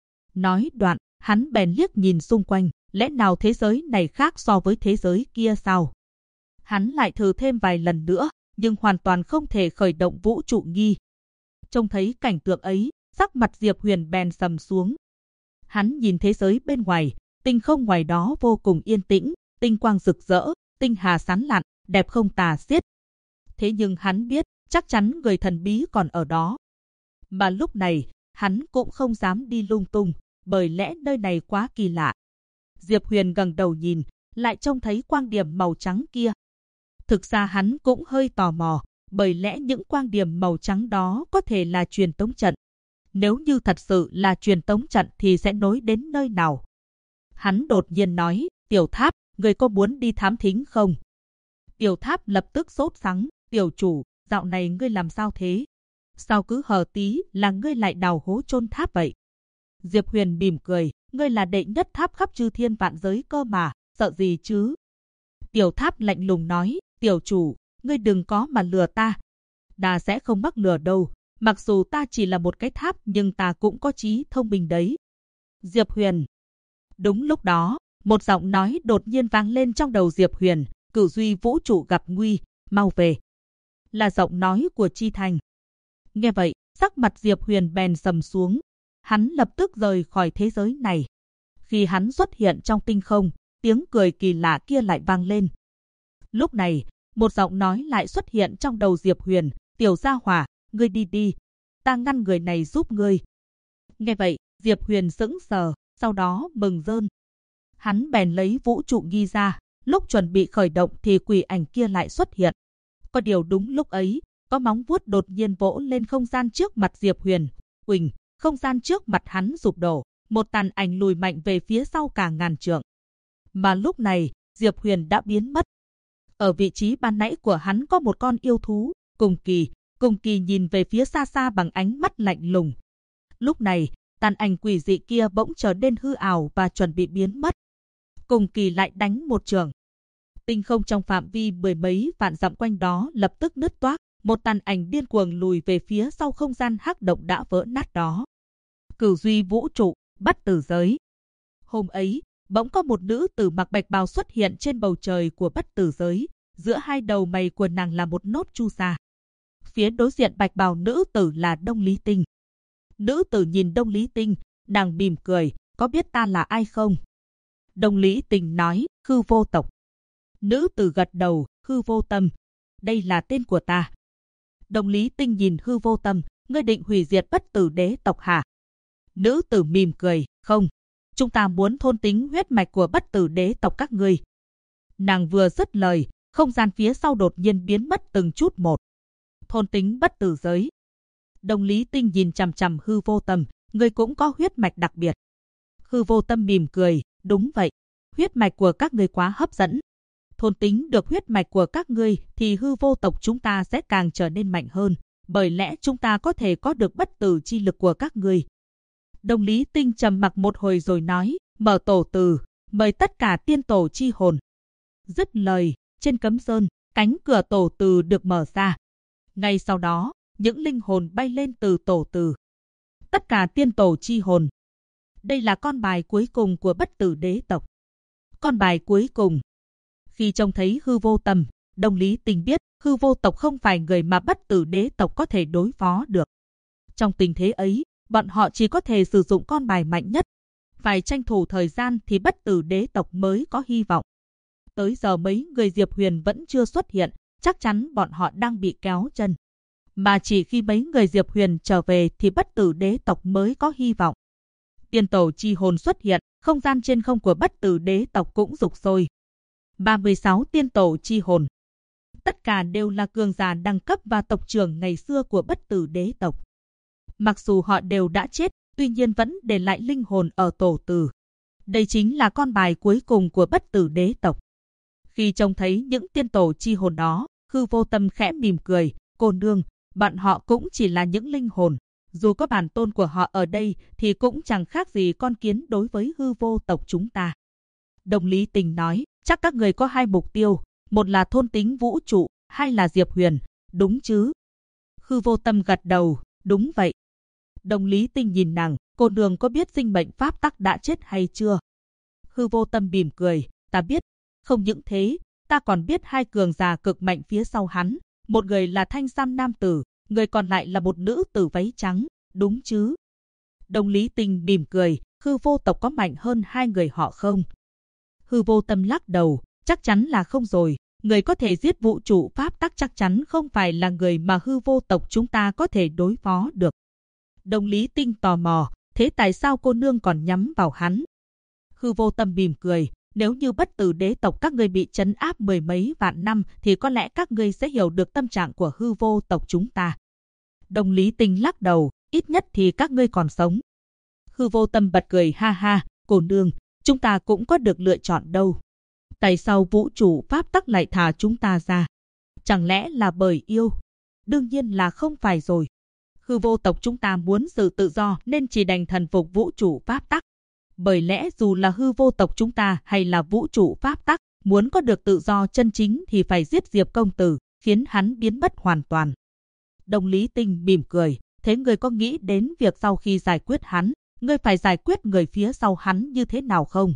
Nói đoạn, hắn bèn liếc nhìn xung quanh, lẽ nào thế giới này khác so với thế giới kia sao? Hắn lại thử thêm vài lần nữa, nhưng hoàn toàn không thể khởi động vũ trụ ghi. Trông thấy cảnh tượng ấy, sắc mặt Diệp Huyền bèn sầm xuống. Hắn nhìn thế giới bên ngoài, tinh không ngoài đó vô cùng yên tĩnh, tinh quang rực rỡ, tinh hà sáng lạn, đẹp không tả xiết. Thế nhưng hắn biết, chắc chắn người thần bí còn ở đó. Mà lúc này, hắn cũng không dám đi lung tung, bởi lẽ nơi này quá kỳ lạ. Diệp Huyền ngẩng đầu nhìn, lại trông thấy quang điểm màu trắng kia. Thực ra hắn cũng hơi tò mò, bởi lẽ những quang điểm màu trắng đó có thể là truyền tống trận. Nếu như thật sự là truyền tống trận thì sẽ nối đến nơi nào? Hắn đột nhiên nói, Tiểu Tháp, người có muốn đi thám thính không? Tiểu Tháp lập tức sốt sắng, tiểu chủ, dạo này ngươi làm sao thế? Sao cứ hờ tí là ngươi lại đào hố chôn tháp vậy? Diệp Huyền mỉm cười, ngươi là đệ nhất tháp khắp chư thiên vạn giới cơ mà, sợ gì chứ? Tiểu Tháp lạnh lùng nói, tiểu chủ, ngươi đừng có mà lừa ta. Ta sẽ không mắc lừa đâu, mặc dù ta chỉ là một cái tháp nhưng ta cũng có trí thông minh đấy. Diệp Huyền. Đúng lúc đó, một giọng nói đột nhiên vang lên trong đầu Diệp Huyền, Cửu Duy vũ trụ gặp nguy, mau về. Là giọng nói của Chi Thành. Nghe vậy, sắc mặt Diệp Huyền bèn sầm xuống. Hắn lập tức rời khỏi thế giới này. Khi hắn xuất hiện trong tinh không, tiếng cười kỳ lạ kia lại vang lên. Lúc này, một giọng nói lại xuất hiện trong đầu Diệp Huyền, tiểu gia hỏa, ngươi đi đi, ta ngăn người này giúp ngươi. Nghe vậy, Diệp Huyền sững sờ, sau đó mừng rơn. Hắn bèn lấy vũ trụ ghi ra, lúc chuẩn bị khởi động thì quỷ ảnh kia lại xuất hiện. Có điều đúng lúc ấy, có móng vuốt đột nhiên vỗ lên không gian trước mặt Diệp Huyền. Quỳnh, không gian trước mặt hắn sụp đổ, một tàn ảnh lùi mạnh về phía sau cả ngàn trượng. Mà lúc này, Diệp Huyền đã biến mất. Ở vị trí ban nãy của hắn có một con yêu thú, Cùng Kỳ nhìn về phía xa xa bằng ánh mắt lạnh lùng. Lúc này, tàn ảnh quỷ dị kia bỗng trở nên hư ảo và chuẩn bị biến mất. Cùng Kỳ lại đánh một chưởng. Tinh không trong phạm vi mười mấy vạn dặm quanh đó lập tức nứt toác, một tàn ảnh điên cuồng lùi về phía sau không gian hắc động đã vỡ nát đó. Cửu Duy vũ trụ, Bất Tử giới. Hôm ấy, bỗng có một nữ tử mặc bạch bào xuất hiện trên bầu trời của Bất Tử giới, giữa hai đầu mày của nàng là một nốt chu sa. Phía đối diện bạch bào nữ tử là Đông Lý Tinh. Nữ tử nhìn Đông Lý Tinh, nàng mỉm cười, có biết ta là ai không? Đông Lý Tinh nói, Hư Vô Tộc. Nữ tử gật đầu, Hư Vô Tâm. Đây là tên của ta. Đông Lý Tinh nhìn Hư Vô Tâm, ngươi định hủy diệt Bất Tử đế tộc hả? Nữ tử mỉm cười, không. Chúng ta muốn thôn tính huyết mạch của Bất Tử đế tộc các ngươi. Nàng vừa dứt lời, không gian phía sau đột nhiên biến mất từng chút một. Thôn tính Bất Tử giới. Đông Lý Tinh nhìn chằm chằm Hư Vô Tâm, ngươi cũng có huyết mạch đặc biệt. Hư Vô Tâm mỉm cười, đúng vậy. Huyết mạch của các ngươi quá hấp dẫn. Thôn tính được huyết mạch của các ngươi thì Hư Vô tộc chúng ta sẽ càng trở nên mạnh hơn, bởi lẽ chúng ta có thể có được bất tử chi lực của các ngươi. Đông Lý Tinh trầm mặc một hồi rồi nói, mở tổ từ, mời tất cả tiên tổ chi hồn. Dứt lời, trên cấm sơn, cánh cửa tổ từ được mở ra. Ngay sau đó, những linh hồn bay lên từ tổ từ. Tất cả tiên tổ chi hồn. Đây là con bài cuối cùng của Bất Tử đế tộc. Con bài cuối cùng. Khi trông thấy Hư Vô Tâm, Đông Lý Tinh biết Hư Vô tộc không phải người mà Bất Tử đế tộc có thể đối phó được. Trong tình thế ấy, bọn họ chỉ có thể sử dụng con bài mạnh nhất. Phải tranh thủ thời gian thì Bất Tử đế tộc mới có hy vọng. Tới giờ mấy người Diệp Huyền vẫn chưa xuất hiện, chắc chắn bọn họ đang bị kéo chân. Mà chỉ khi mấy người Diệp Huyền trở về thì Bất Tử đế tộc mới có hy vọng. Tiên tổ chi hồn xuất hiện, không gian trên không của Bất Tử đế tộc cũng rục sôi. 36 tiên tổ chi hồn. Tất cả đều là cường giả đẳng cấp và tộc trưởng ngày xưa của Bất Tử đế tộc. Mặc dù họ đều đã chết, tuy nhiên vẫn để lại linh hồn ở tổ từ. Đây chính là con bài cuối cùng của Bất Tử đế tộc. Khi trông thấy những tiên tổ chi hồn đó, Hư Vô Tâm khẽ mỉm cười, cô nương, bọn họ cũng chỉ là những linh hồn. Dù có bản tôn của họ ở đây thì cũng chẳng khác gì con kiến đối với Hư Vô tộc chúng ta. Đông Lý Tinh nói, chắc các người có hai mục tiêu, một là thôn tính vũ trụ, hai là Diệp Huyền, đúng chứ? Hư Vô Tâm gật đầu, đúng vậy. Đông Lý Tinh nhìn nàng, cô nương có biết sinh mệnh pháp tắc đã chết hay chưa? Hư Vô Tâm mỉm cười, ta biết. Không những thế, ta còn biết hai cường giả cực mạnh phía sau hắn. Một người là thanh sam nam tử, người còn lại là một nữ tử váy trắng, đúng chứ? Đông Lý Tinh mỉm cười, Hư Vô tộc có mạnh hơn hai người họ không? Hư Vô Tâm lắc đầu, chắc chắn là không rồi. Người có thể giết vũ trụ pháp tắc chắc chắn không phải là người mà Hư Vô tộc chúng ta có thể đối phó được. Đông Lý Tinh tò mò, thế tại sao cô nương còn nhắm vào hắn? Hư Vô Tâm mỉm cười, nếu như Bất Tử đế tộc các ngươi bị trấn áp mười mấy vạn năm thì có lẽ các ngươi sẽ hiểu được tâm trạng của Hư Vô tộc chúng ta. Đông Lý Tinh lắc đầu, ít nhất thì các ngươi còn sống. Hư Vô Tâm bật cười ha ha, cô nương, chúng ta cũng có được lựa chọn đâu. Tại sao vũ trụ pháp tắc lại thả chúng ta ra? Chẳng lẽ là bởi yêu? Đương nhiên là không phải rồi. Hư vô tộc chúng ta muốn sự tự do nên chỉ đành thần phục vũ trụ pháp tắc. Bởi lẽ dù là hư vô tộc chúng ta hay là vũ trụ pháp tắc, muốn có được tự do chân chính thì phải giết Diệp công tử, khiến hắn biến mất hoàn toàn. Đồng Lý Tinh mỉm cười, thế ngươi có nghĩ đến việc sau khi giải quyết hắn, ngươi phải giải quyết người phía sau hắn như thế nào không?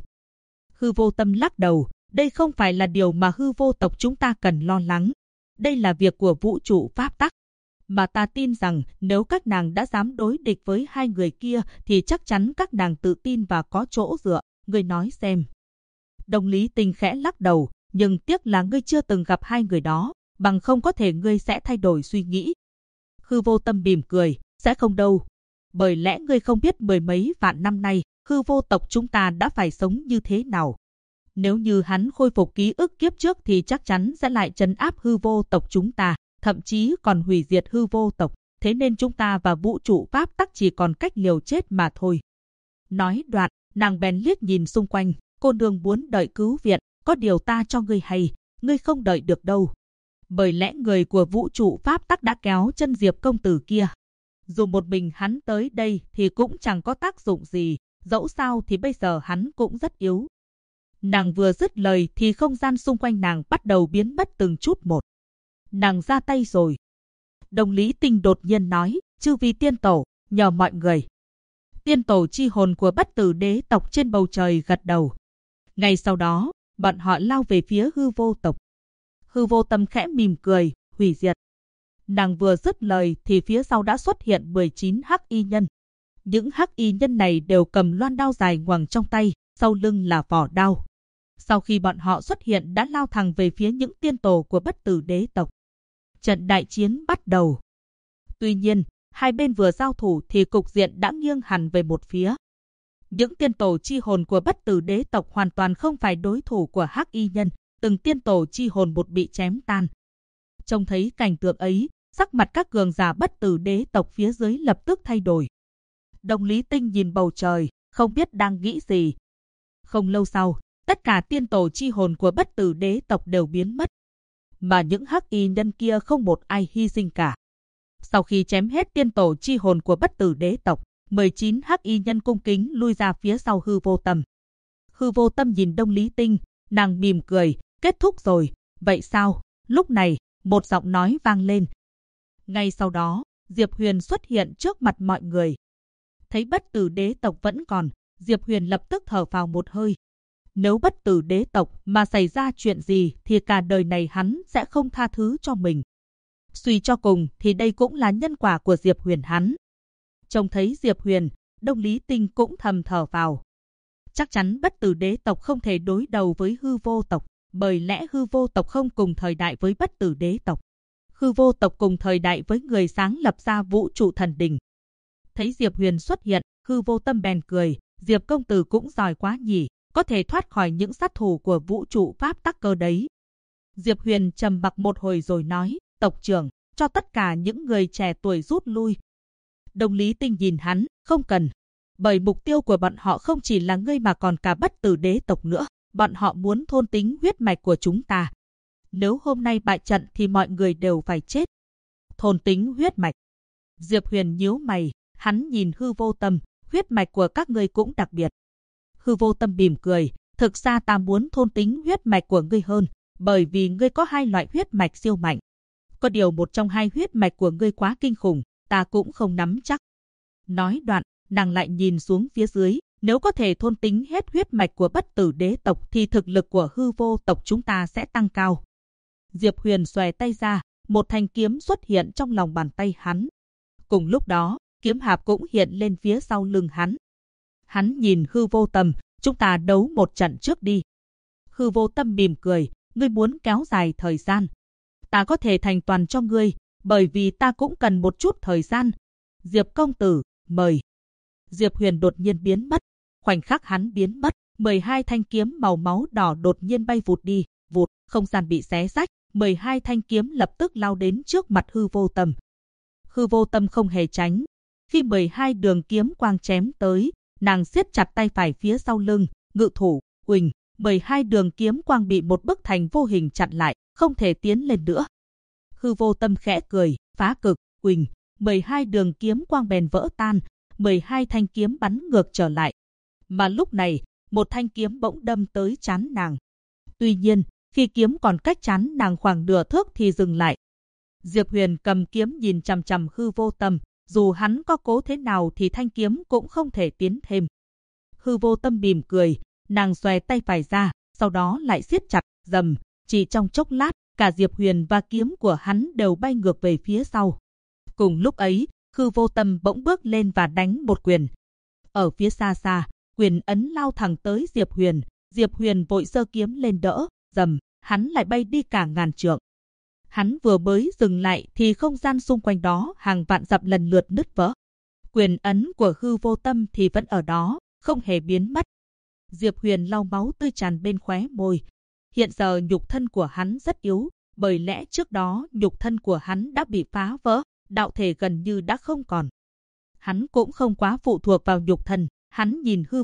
Hư Vô Tâm lắc đầu, đây không phải là điều mà hư vô tộc chúng ta cần lo lắng. Đây là việc của vũ trụ pháp tắc. Mà ta tin rằng nếu các nàng đã dám đối địch với hai người kia thì chắc chắn các nàng tự tin và có chỗ dựa. Ngươi nói xem. Đồng Lý Tinh khẽ lắc đầu, nhưng tiếc là ngươi chưa từng gặp hai người đó, bằng không có thể ngươi sẽ thay đổi suy nghĩ. Hư Vô Tâm mỉm cười, sẽ không đâu. Bởi lẽ ngươi không biết mười mấy vạn năm nay, hư vô tộc chúng ta đã phải sống như thế nào. Nếu như hắn khôi phục ký ức kiếp trước thì chắc chắn sẽ lại trấn áp hư vô tộc chúng ta, thậm chí còn hủy diệt hư vô tộc. Thế nên chúng ta và vũ trụ pháp tắc chỉ còn cách liều chết mà thôi. Nói đoạn, nàng bèn liếc nhìn xung quanh, cô nương muốn đợi cứu viện, có điều ta cho ngươi hay, ngươi không đợi được đâu. Bởi lẽ người của vũ trụ pháp tắc đã kéo chân Diệp công tử kia. Dù một mình hắn tới đây thì cũng chẳng có tác dụng gì, dẫu sao thì bây giờ hắn cũng rất yếu. Nàng vừa dứt lời thì không gian xung quanh nàng bắt đầu biến mất từng chút một. Nàng ra tay rồi. Đồng Lý Tinh đột nhiên nói, chư vị tiên tổ, nhờ mọi người. Tiên tổ chi hồn của bất tử đế tộc trên bầu trời gật đầu. Ngay sau đó, bọn họ lao về phía hư vô tộc. Hư Vô Tâm khẽ mỉm cười, hủy diệt. Nàng vừa dứt lời thì phía sau đã xuất hiện 19 hắc y nhân. Những hắc y nhân này đều cầm loan đao dài ngoằng trong tay, sau lưng là vỏ đao. Sau khi bọn họ xuất hiện đã lao thẳng về phía những tiên tổ của bất tử đế tộc. Trận đại chiến bắt đầu. Tuy nhiên, hai bên vừa giao thủ thì cục diện đã nghiêng hẳn về một phía. Những tiên tổ chi hồn của bất tử đế tộc hoàn toàn không phải đối thủ của hắc y nhân, từng tiên tổ chi hồn một bị chém tan. Trông thấy cảnh tượng ấy, sắc mặt các cường giả bất tử đế tộc phía dưới lập tức thay đổi. Đồng Lý Tinh nhìn bầu trời, không biết đang nghĩ gì. Không lâu sau, tất cả tiên tổ chi hồn của bất tử đế tộc đều biến mất. Mà những hắc y nhân kia không một ai hy sinh cả. Sau khi chém hết tiên tổ chi hồn của bất tử đế tộc, 19 hắc y nhân cung kính lui ra phía sau Hư Vô Tâm. Hư Vô Tâm nhìn Đồng Lý Tinh, nàng mỉm cười, kết thúc rồi, vậy sao? Lúc này, một giọng nói vang lên. Ngay sau đó, Diệp Huyền xuất hiện trước mặt mọi người. Thấy bất tử đế tộc vẫn còn, Diệp Huyền lập tức thở phào một hơi. Nếu bất tử đế tộc mà xảy ra chuyện gì thì cả đời này hắn sẽ không tha thứ cho mình. Suy cho cùng thì đây cũng là nhân quả của Diệp Huyền hắn. Trông thấy Diệp Huyền, Đồng Lý Tinh cũng thầm thở phào. Chắc chắn bất tử đế tộc không thể đối đầu với hư vô tộc, bởi lẽ hư vô tộc không cùng thời đại với bất tử đế tộc. Hư vô tộc cùng thời đại với người sáng lập ra vũ trụ thần đình. Thấy Diệp Huyền xuất hiện, Hư Vô Tâm bèn cười, Diệp công tử cũng giỏi quá nhỉ, có thể thoát khỏi những sát thủ của vũ trụ pháp tắc cơ đấy. Diệp Huyền trầm mặc một hồi rồi nói, tộc trưởng, cho tất cả những người trẻ tuổi rút lui. Đồng Lý Tinh nhìn hắn, không cần. Bởi mục tiêu của bọn họ không chỉ là ngươi mà còn cả bất tử đế tộc nữa. Bọn họ muốn thôn tính huyết mạch của chúng ta. Nếu hôm nay bại trận thì mọi người đều phải chết. Thôn tính huyết mạch. Diệp Huyền nhíu mày, hắn nhìn Hư Vô Tâm, huyết mạch của các ngươi cũng đặc biệt. Hư Vô Tâm mỉm cười, thực ra ta muốn thôn tính huyết mạch của ngươi hơn, bởi vì ngươi có hai loại huyết mạch siêu mạnh. Có điều một trong hai huyết mạch của ngươi quá kinh khủng, ta cũng không nắm chắc. Nói đoạn, nàng lại nhìn xuống phía dưới, nếu có thể thôn tính hết huyết mạch của bất tử đế tộc thì thực lực của hư vô tộc chúng ta sẽ tăng cao. Diệp Huyền xòe tay ra, một thanh kiếm xuất hiện trong lòng bàn tay hắn. Cùng lúc đó, kiếm hạp cũng hiện lên phía sau lưng hắn. Hắn nhìn Hư Vô Tâm, chúng ta đấu một trận trước đi. Hư Vô Tâm mỉm cười, ngươi muốn kéo dài thời gian. Ta có thể thành toàn cho ngươi, bởi vì ta cũng cần một chút thời gian. Diệp công tử, mời. Diệp Huyền đột nhiên biến mất. Khoảnh khắc hắn biến mất, 12 thanh kiếm màu máu đỏ đột nhiên bay vụt đi, vụt, không gian bị xé rách, 12 thanh kiếm lập tức lao đến trước mặt Hư Vô Tâm. Hư Vô Tâm không hề tránh. Khi 12 đường kiếm quang chém tới, nàng siết chặt tay phải phía sau lưng, ngự thủ, huỳnh. 12 đường kiếm quang bị một bức thành vô hình chặn lại, không thể tiến lên nữa. Hư Vô Tâm khẽ cười, phá cực, huỳnh. 12 đường kiếm quang bèn vỡ tan, 12 thanh kiếm bắn ngược trở lại. Mà lúc này, một thanh kiếm bỗng đâm tới trán nàng. Tuy nhiên, khi kiếm còn cách trán nàng khoảng nửa thước thì dừng lại. Diệp Huyền cầm kiếm nhìn chằm chằm Hư Vô Tâm, dù hắn có cố thế nào thì thanh kiếm cũng không thể tiến thêm. Hư Vô Tâm mỉm cười, nàng xòe tay phải ra, sau đó lại siết chặt, rầm, chỉ trong chốc lát, cả Diệp Huyền và kiếm của hắn đều bay ngược về phía sau. Cùng lúc ấy, Hư Vô Tâm bỗng bước lên và đánh một quyền. Ở phía xa xa, quyền ấn lao thẳng tới Diệp Huyền vội giơ kiếm lên đỡ, rầm, hắn lại bay đi cả ngàn trượng. Hắn vừa mới dừng lại thì không gian xung quanh đó hàng vạn dặm lần lượt nứt vỡ. Quyền ấn của Hư Vô Tâm thì vẫn ở đó, không hề biến mất. Diệp Huyền lau máu tươi tràn bên khóe môi. Hiện giờ nhục thân của hắn rất yếu, bởi lẽ trước đó nhục thân của hắn đã bị phá vỡ, đạo thể gần như đã không còn. Hắn cũng không quá phụ thuộc vào nhục thân, hắn nhìn Hư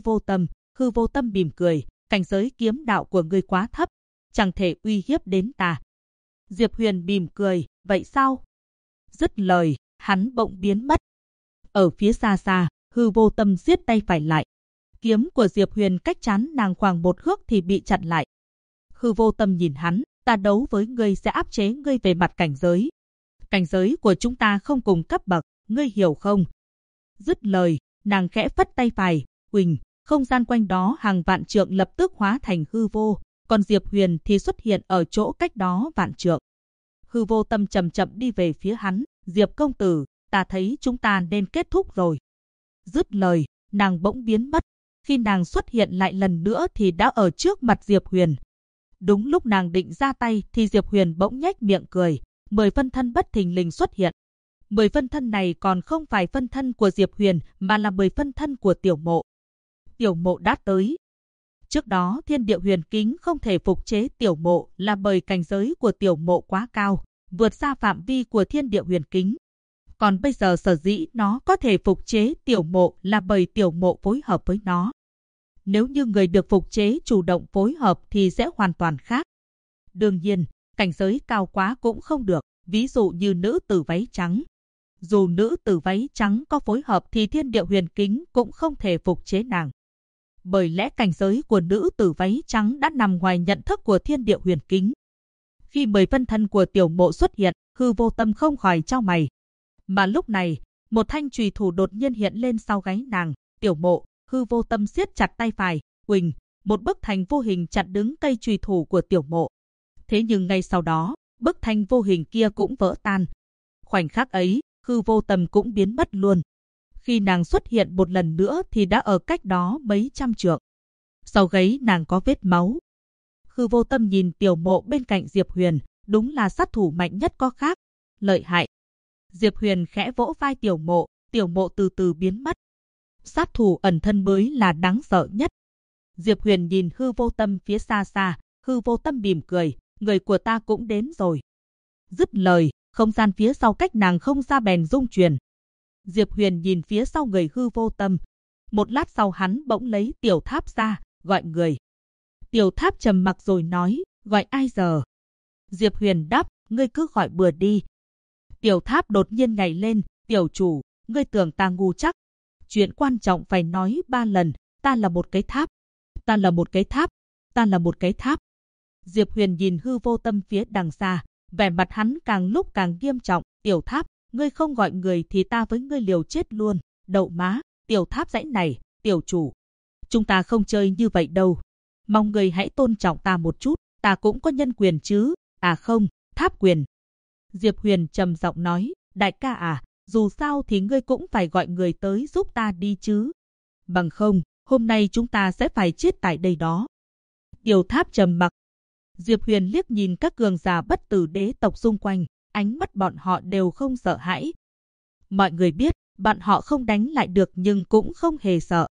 Vô Tâm mỉm cười, cảnh giới kiếm đạo của ngươi quá thấp, chẳng thể uy hiếp đến ta. Diệp Huyền mỉm cười, vậy sao? Dứt lời, hắn bỗng biến mất. Ở phía xa xa, Hư Vô Tâm siết tay phải lại. Kiếm của Diệp Huyền cách trán nàng khoảng một thước thì bị chặn lại. Hư Vô Tâm nhìn hắn, ta đấu với ngươi sẽ áp chế ngươi về mặt cảnh giới. Cảnh giới của chúng ta không cùng cấp bậc, ngươi hiểu không? Dứt lời, nàng khẽ phất tay phải, huỳnh, không gian quanh đó hàng vạn trượng lập tức hóa thành hư vô, còn Diệp Huyền thì xuất hiện ở chỗ cách đó vạn trượng. Hư Vô Tâm chậm chậm đi về phía hắn, Diệp công tử, ta thấy chúng ta nên kết thúc rồi. Dứt lời, nàng bỗng biến mất. Khi nàng xuất hiện lại lần nữa thì đã ở trước mặt Diệp Huyền. Đúng lúc nàng định ra tay thì Diệp Huyền bỗng nhếch miệng cười, 10 phân thân bất thình lình xuất hiện. 10 phân thân này còn không phải phân thân của Diệp Huyền mà là 10 phân thân của Tiểu Mộ. Tiểu Mộ đã tới. Trước đó Thiên Địa Huyền Kính không thể phục chế Tiểu Mộ là bởi cảnh giới của Tiểu Mộ quá cao, vượt xa phạm vi của Thiên Địa Huyền Kính. Còn bây giờ sở dĩ nó có thể phục chế Tiểu Mộ là bởi Tiểu Mộ phối hợp với nó. Nếu như người được phục chế chủ động phối hợp thì sẽ hoàn toàn khác. Đương nhiên, cảnh giới cao quá cũng không được, ví dụ như nữ tử váy trắng. Dù nữ tử váy trắng có phối hợp thì Thiên Địa Huyền Kính cũng không thể phục chế nàng. Bởi lẽ cảnh giới của nữ tử váy trắng đã nằm ngoài nhận thức của Thiên Địa Huyền Kính. Khi 10 phân thân của Tiểu Mộ xuất hiện, Hư Vô Tâm không khỏi chau mày. Mà lúc này, một thanh chùy thủ đột nhiên hiện lên sau gáy nàng. Tiểu Mộ, Hư Vô Tâm siết chặt tay phải, huỳnh, một bức thành vô hình chặn đứng cây chùy thủ của Tiểu Mộ. Thế nhưng ngay sau đó, bức thành vô hình kia cũng vỡ tan. Khoảnh khắc ấy, Hư Vô Tâm cũng biến mất luôn. Khi nàng xuất hiện một lần nữa thì đã ở cách đó mấy trăm trượng. Sau gáy nàng có vết máu. Hư Vô Tâm nhìn Tiểu Mộ bên cạnh Diệp Huyền, đúng là sát thủ mạnh nhất có khác. Lợi hại. Diệp Huyền khẽ vỗ vai Tiểu Mộ từ từ biến mất. Sát thủ ẩn thân mới là đáng sợ nhất. Diệp Huyền nhìn Hư Vô Tâm phía xa xa, Hư Vô Tâm mỉm cười, người của ta cũng đến rồi. Dứt lời, không gian phía sau cách nàng không xa bèn rung chuyển. Diệp Huyền nhìn phía sau người Hư Vô Tâm. Một lát sau hắn bỗng lấy tiểu tháp ra, gọi người. Tiểu tháp trầm mặc rồi nói, gọi ai giờ? Diệp Huyền đáp, ngươi cứ gọi bừa đi. Tiểu tháp đột nhiên nhảy lên, tiểu chủ, ngươi tưởng ta ngu chắc. Chuyện quan trọng phải nói 3 lần, ta là một cái tháp. Ta là một cái tháp. Ta là một cái tháp. Diệp Huyền nhìn Hư Vô Tâm phía đằng xa, vẻ mặt hắn càng lúc càng nghiêm trọng. Tiểu tháp, ngươi không gọi người thì ta với ngươi liều chết luôn. Đậu má, tiểu tháp dãy này, tiểu chủ. Chúng ta không chơi như vậy đâu. Mong ngươi hãy tôn trọng ta một chút, ta cũng có nhân quyền chứ. À không, tháp quyền. Diệp Huyền trầm giọng nói, đại ca à, dù sao thì ngươi cũng phải gọi người tới giúp ta đi chứ. Bằng không, hôm nay chúng ta sẽ phải chết tại đây đó. Tiểu tháp trầm mặc. Diệp Huyền liếc nhìn các cường giả bất tử đế tộc xung quanh, ánh mắt bọn họ đều không sợ hãi. Mọi người biết, bọn họ không đánh lại được nhưng cũng không hề sợ.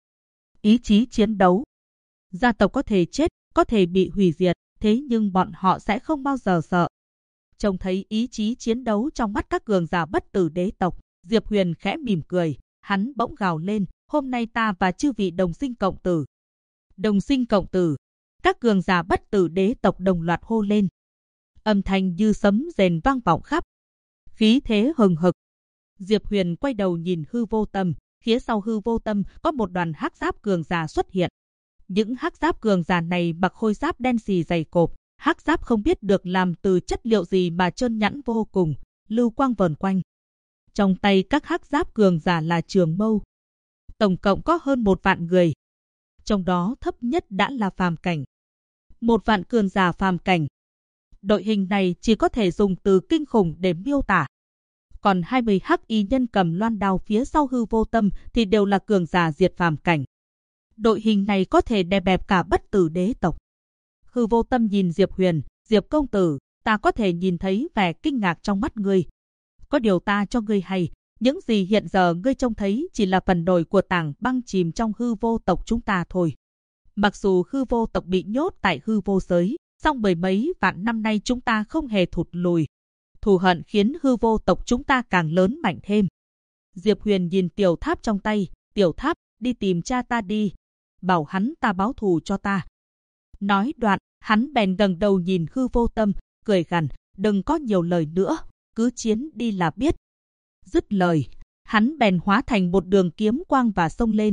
Ý chí chiến đấu. Gia tộc có thể chết, có thể bị hủy diệt, thế nhưng bọn họ sẽ không bao giờ sợ. Trông thấy ý chí chiến đấu trong mắt các cường giả bất tử đế tộc, Diệp Huyền khẽ mỉm cười, hắn bỗng gào lên, hôm nay ta và chư vị đồng sinh cộng tử. Đồng sinh cộng tử, các cường giả bất tử đế tộc đồng loạt hô lên. Âm thanh như sấm rền vang vọng khắp. Khí thế hừng hực. Diệp Huyền quay đầu nhìn Hư Vô Tâm, phía sau Hư Vô Tâm có một đoàn hắc giáp cường giả xuất hiện. Những hắc giáp cường giả này mặc khôi giáp đen xì dày cộp, hắc giáp không biết được làm từ chất liệu gì mà trơn nhẵn vô cùng, lưu quang vờn quanh. Trong tay các hắc giáp cường giả là trường mâu. Tổng cộng có hơn 1 vạn người. Trong đó thấp nhất đã là phàm cảnh. 1 vạn cường giả phàm cảnh. Đội hình này chỉ có thể dùng từ kinh khủng để miêu tả. Còn 20 hắc y nhân cầm loan đao phía sau Hư Vô Tâm thì đều là cường giả diệt phàm cảnh. Đội hình này có thể đè bẹp cả bất tử đế tộc. Hư Vô Tâm nhìn Diệp Huyền, Diệp công tử, ta có thể nhìn thấy vẻ kinh ngạc trong mắt ngươi. Có điều ta cho ngươi hay, những gì hiện giờ ngươi trông thấy chỉ là phần nổi của tảng băng chìm trong hư vô tộc chúng ta thôi. Mặc dù hư vô tộc bị nhốt tại hư vô giới, song 10 mấy vạn năm nay chúng ta không hề thụt lùi. Thù hận khiến hư vô tộc chúng ta càng lớn mạnh thêm. Diệp Huyền nhìn tiểu tháp trong tay, tiểu tháp, đi tìm cha ta đi, bảo hắn ta báo thù cho ta. Nói đoạn, hắn bèn ngẩng đầu nhìn Hư Vô Tâm, cười gằn, đừng có nhiều lời nữa, cứ chiến đi là biết. Dứt lời, hắn bèn hóa thành một đường kiếm quang và xông lên.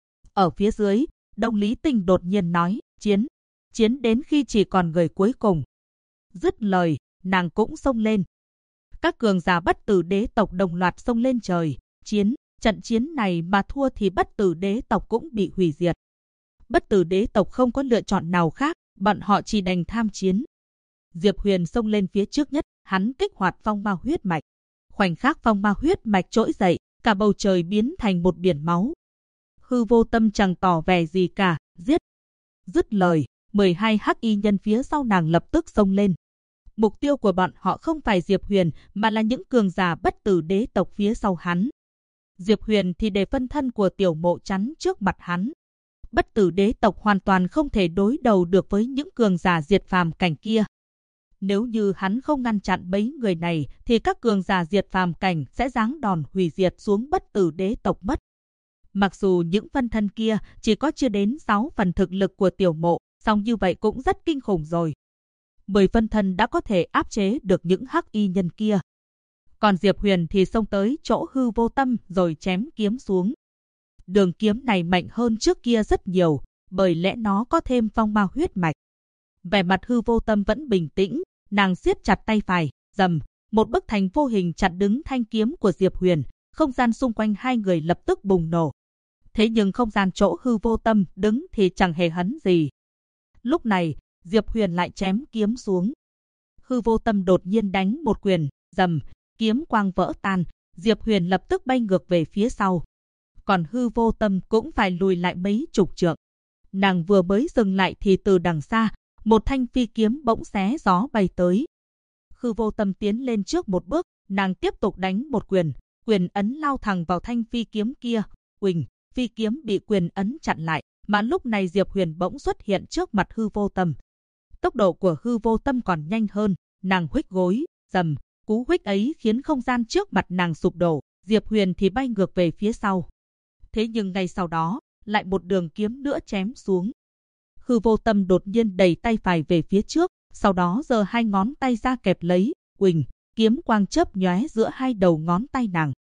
Ở phía dưới, Đông Lý Tinh đột nhiên nói, chiến, chiến đến khi chỉ còn người cuối cùng. Dứt lời, nàng cũng xông lên. Các cường giả bất tử đế tộc đồng loạt xông lên trời, chiến, trận chiến này mà thua thì bất tử đế tộc cũng bị hủy diệt. Bất tử đế tộc không có lựa chọn nào khác, bọn họ chỉ đành tham chiến. Diệp Huyền xông lên phía trước nhất, hắn kích hoạt phong ma huyết mạch. Khoảnh khắc phong ma huyết mạch trỗi dậy, cả bầu trời biến thành một biển máu. Hư Vô Tâm chẳng tỏ vẻ gì cả, giết. Dứt lời, 12 hắc y nhân phía sau nàng lập tức xông lên. Mục tiêu của bọn họ không phải Diệp Huyền, mà là những cường giả bất tử đế tộc phía sau hắn. Diệp Huyền thì để phân thân của Tiểu Mộ chắn trước mặt hắn. Bất tử đế tộc hoàn toàn không thể đối đầu được với những cường giả diệt phàm cảnh kia. Nếu như hắn không ngăn chặn mấy người này, thì các cường giả diệt phàm cảnh sẽ giáng đòn hủy diệt xuống bất tử đế tộc mất. Mặc dù những phân thân kia chỉ có chưa đến 6 phần thực lực của Tiểu Mộ, song như vậy cũng rất kinh khủng rồi. 10 phân thân đã có thể áp chế được những hắc y nhân kia. Còn Diệp Huyền thì xông tới chỗ Hư Vô Tâm rồi chém kiếm xuống. Đường kiếm này mạnh hơn trước kia rất nhiều, bởi lẽ nó có thêm phong ma huyết mạch. Vẻ mặt Hư Vô Tâm vẫn bình tĩnh, nàng siết chặt tay phải, rầm, một bức thành vô hình chặn đứng thanh kiếm của Diệp Huyền, không gian xung quanh hai người lập tức bùng nổ. Thế nhưng không gian chỗ Hư Vô Tâm đứng thì chẳng hề hấn gì. Lúc này, Diệp Huyền lại chém kiếm xuống. Hư Vô Tâm đột nhiên đánh một quyền, rầm, kiếm quang vỡ tan, Diệp Huyền lập tức bay ngược về phía sau. Còn Hư Vô Tâm cũng phải lùi lại mấy chục trượng. Nàng vừa mới dừng lại thì từ đằng xa, một thanh phi kiếm bỗng xé gió bay tới. Hư Vô Tâm tiến lên trước một bước, nàng tiếp tục đánh một quyền, quyền ấn lao thẳng vào thanh phi kiếm kia. Uỳnh, phi kiếm bị quyền ấn chặn lại, mà lúc này Diệp Huyền bỗng xuất hiện trước mặt Hư Vô Tâm. Tốc độ của Hư Vô Tâm còn nhanh hơn, nàng huých gối, rầm, cú huých ấy khiến không gian trước mặt nàng sụp đổ, Diệp Huyền thì bay ngược về phía sau. Thế nhưng ngay sau đó, lại một đường kiếm nữa chém xuống. Hư Vô Tâm đột nhiên đẩy tay phải về phía trước, sau đó giơ hai ngón tay ra kẹp lấy, uỳnh, kiếm quang chớp nhoé giữa hai đầu ngón tay nàng.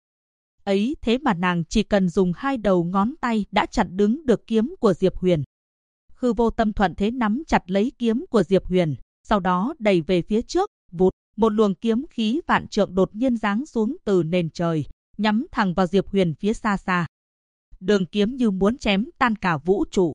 Ấy thế mà nàng chỉ cần dùng hai đầu ngón tay đã chặn đứng được kiếm của Diệp Huyền. Hư Vô Tâm thuận thế nắm chặt lấy kiếm của Diệp Huyền, sau đó đẩy về phía trước, vụt, một luồng kiếm khí vạn trượng đột nhiên giáng xuống từ nền trời, nhắm thẳng vào Diệp Huyền phía xa xa. Đường kiếm như muốn chém tan cả vũ trụ.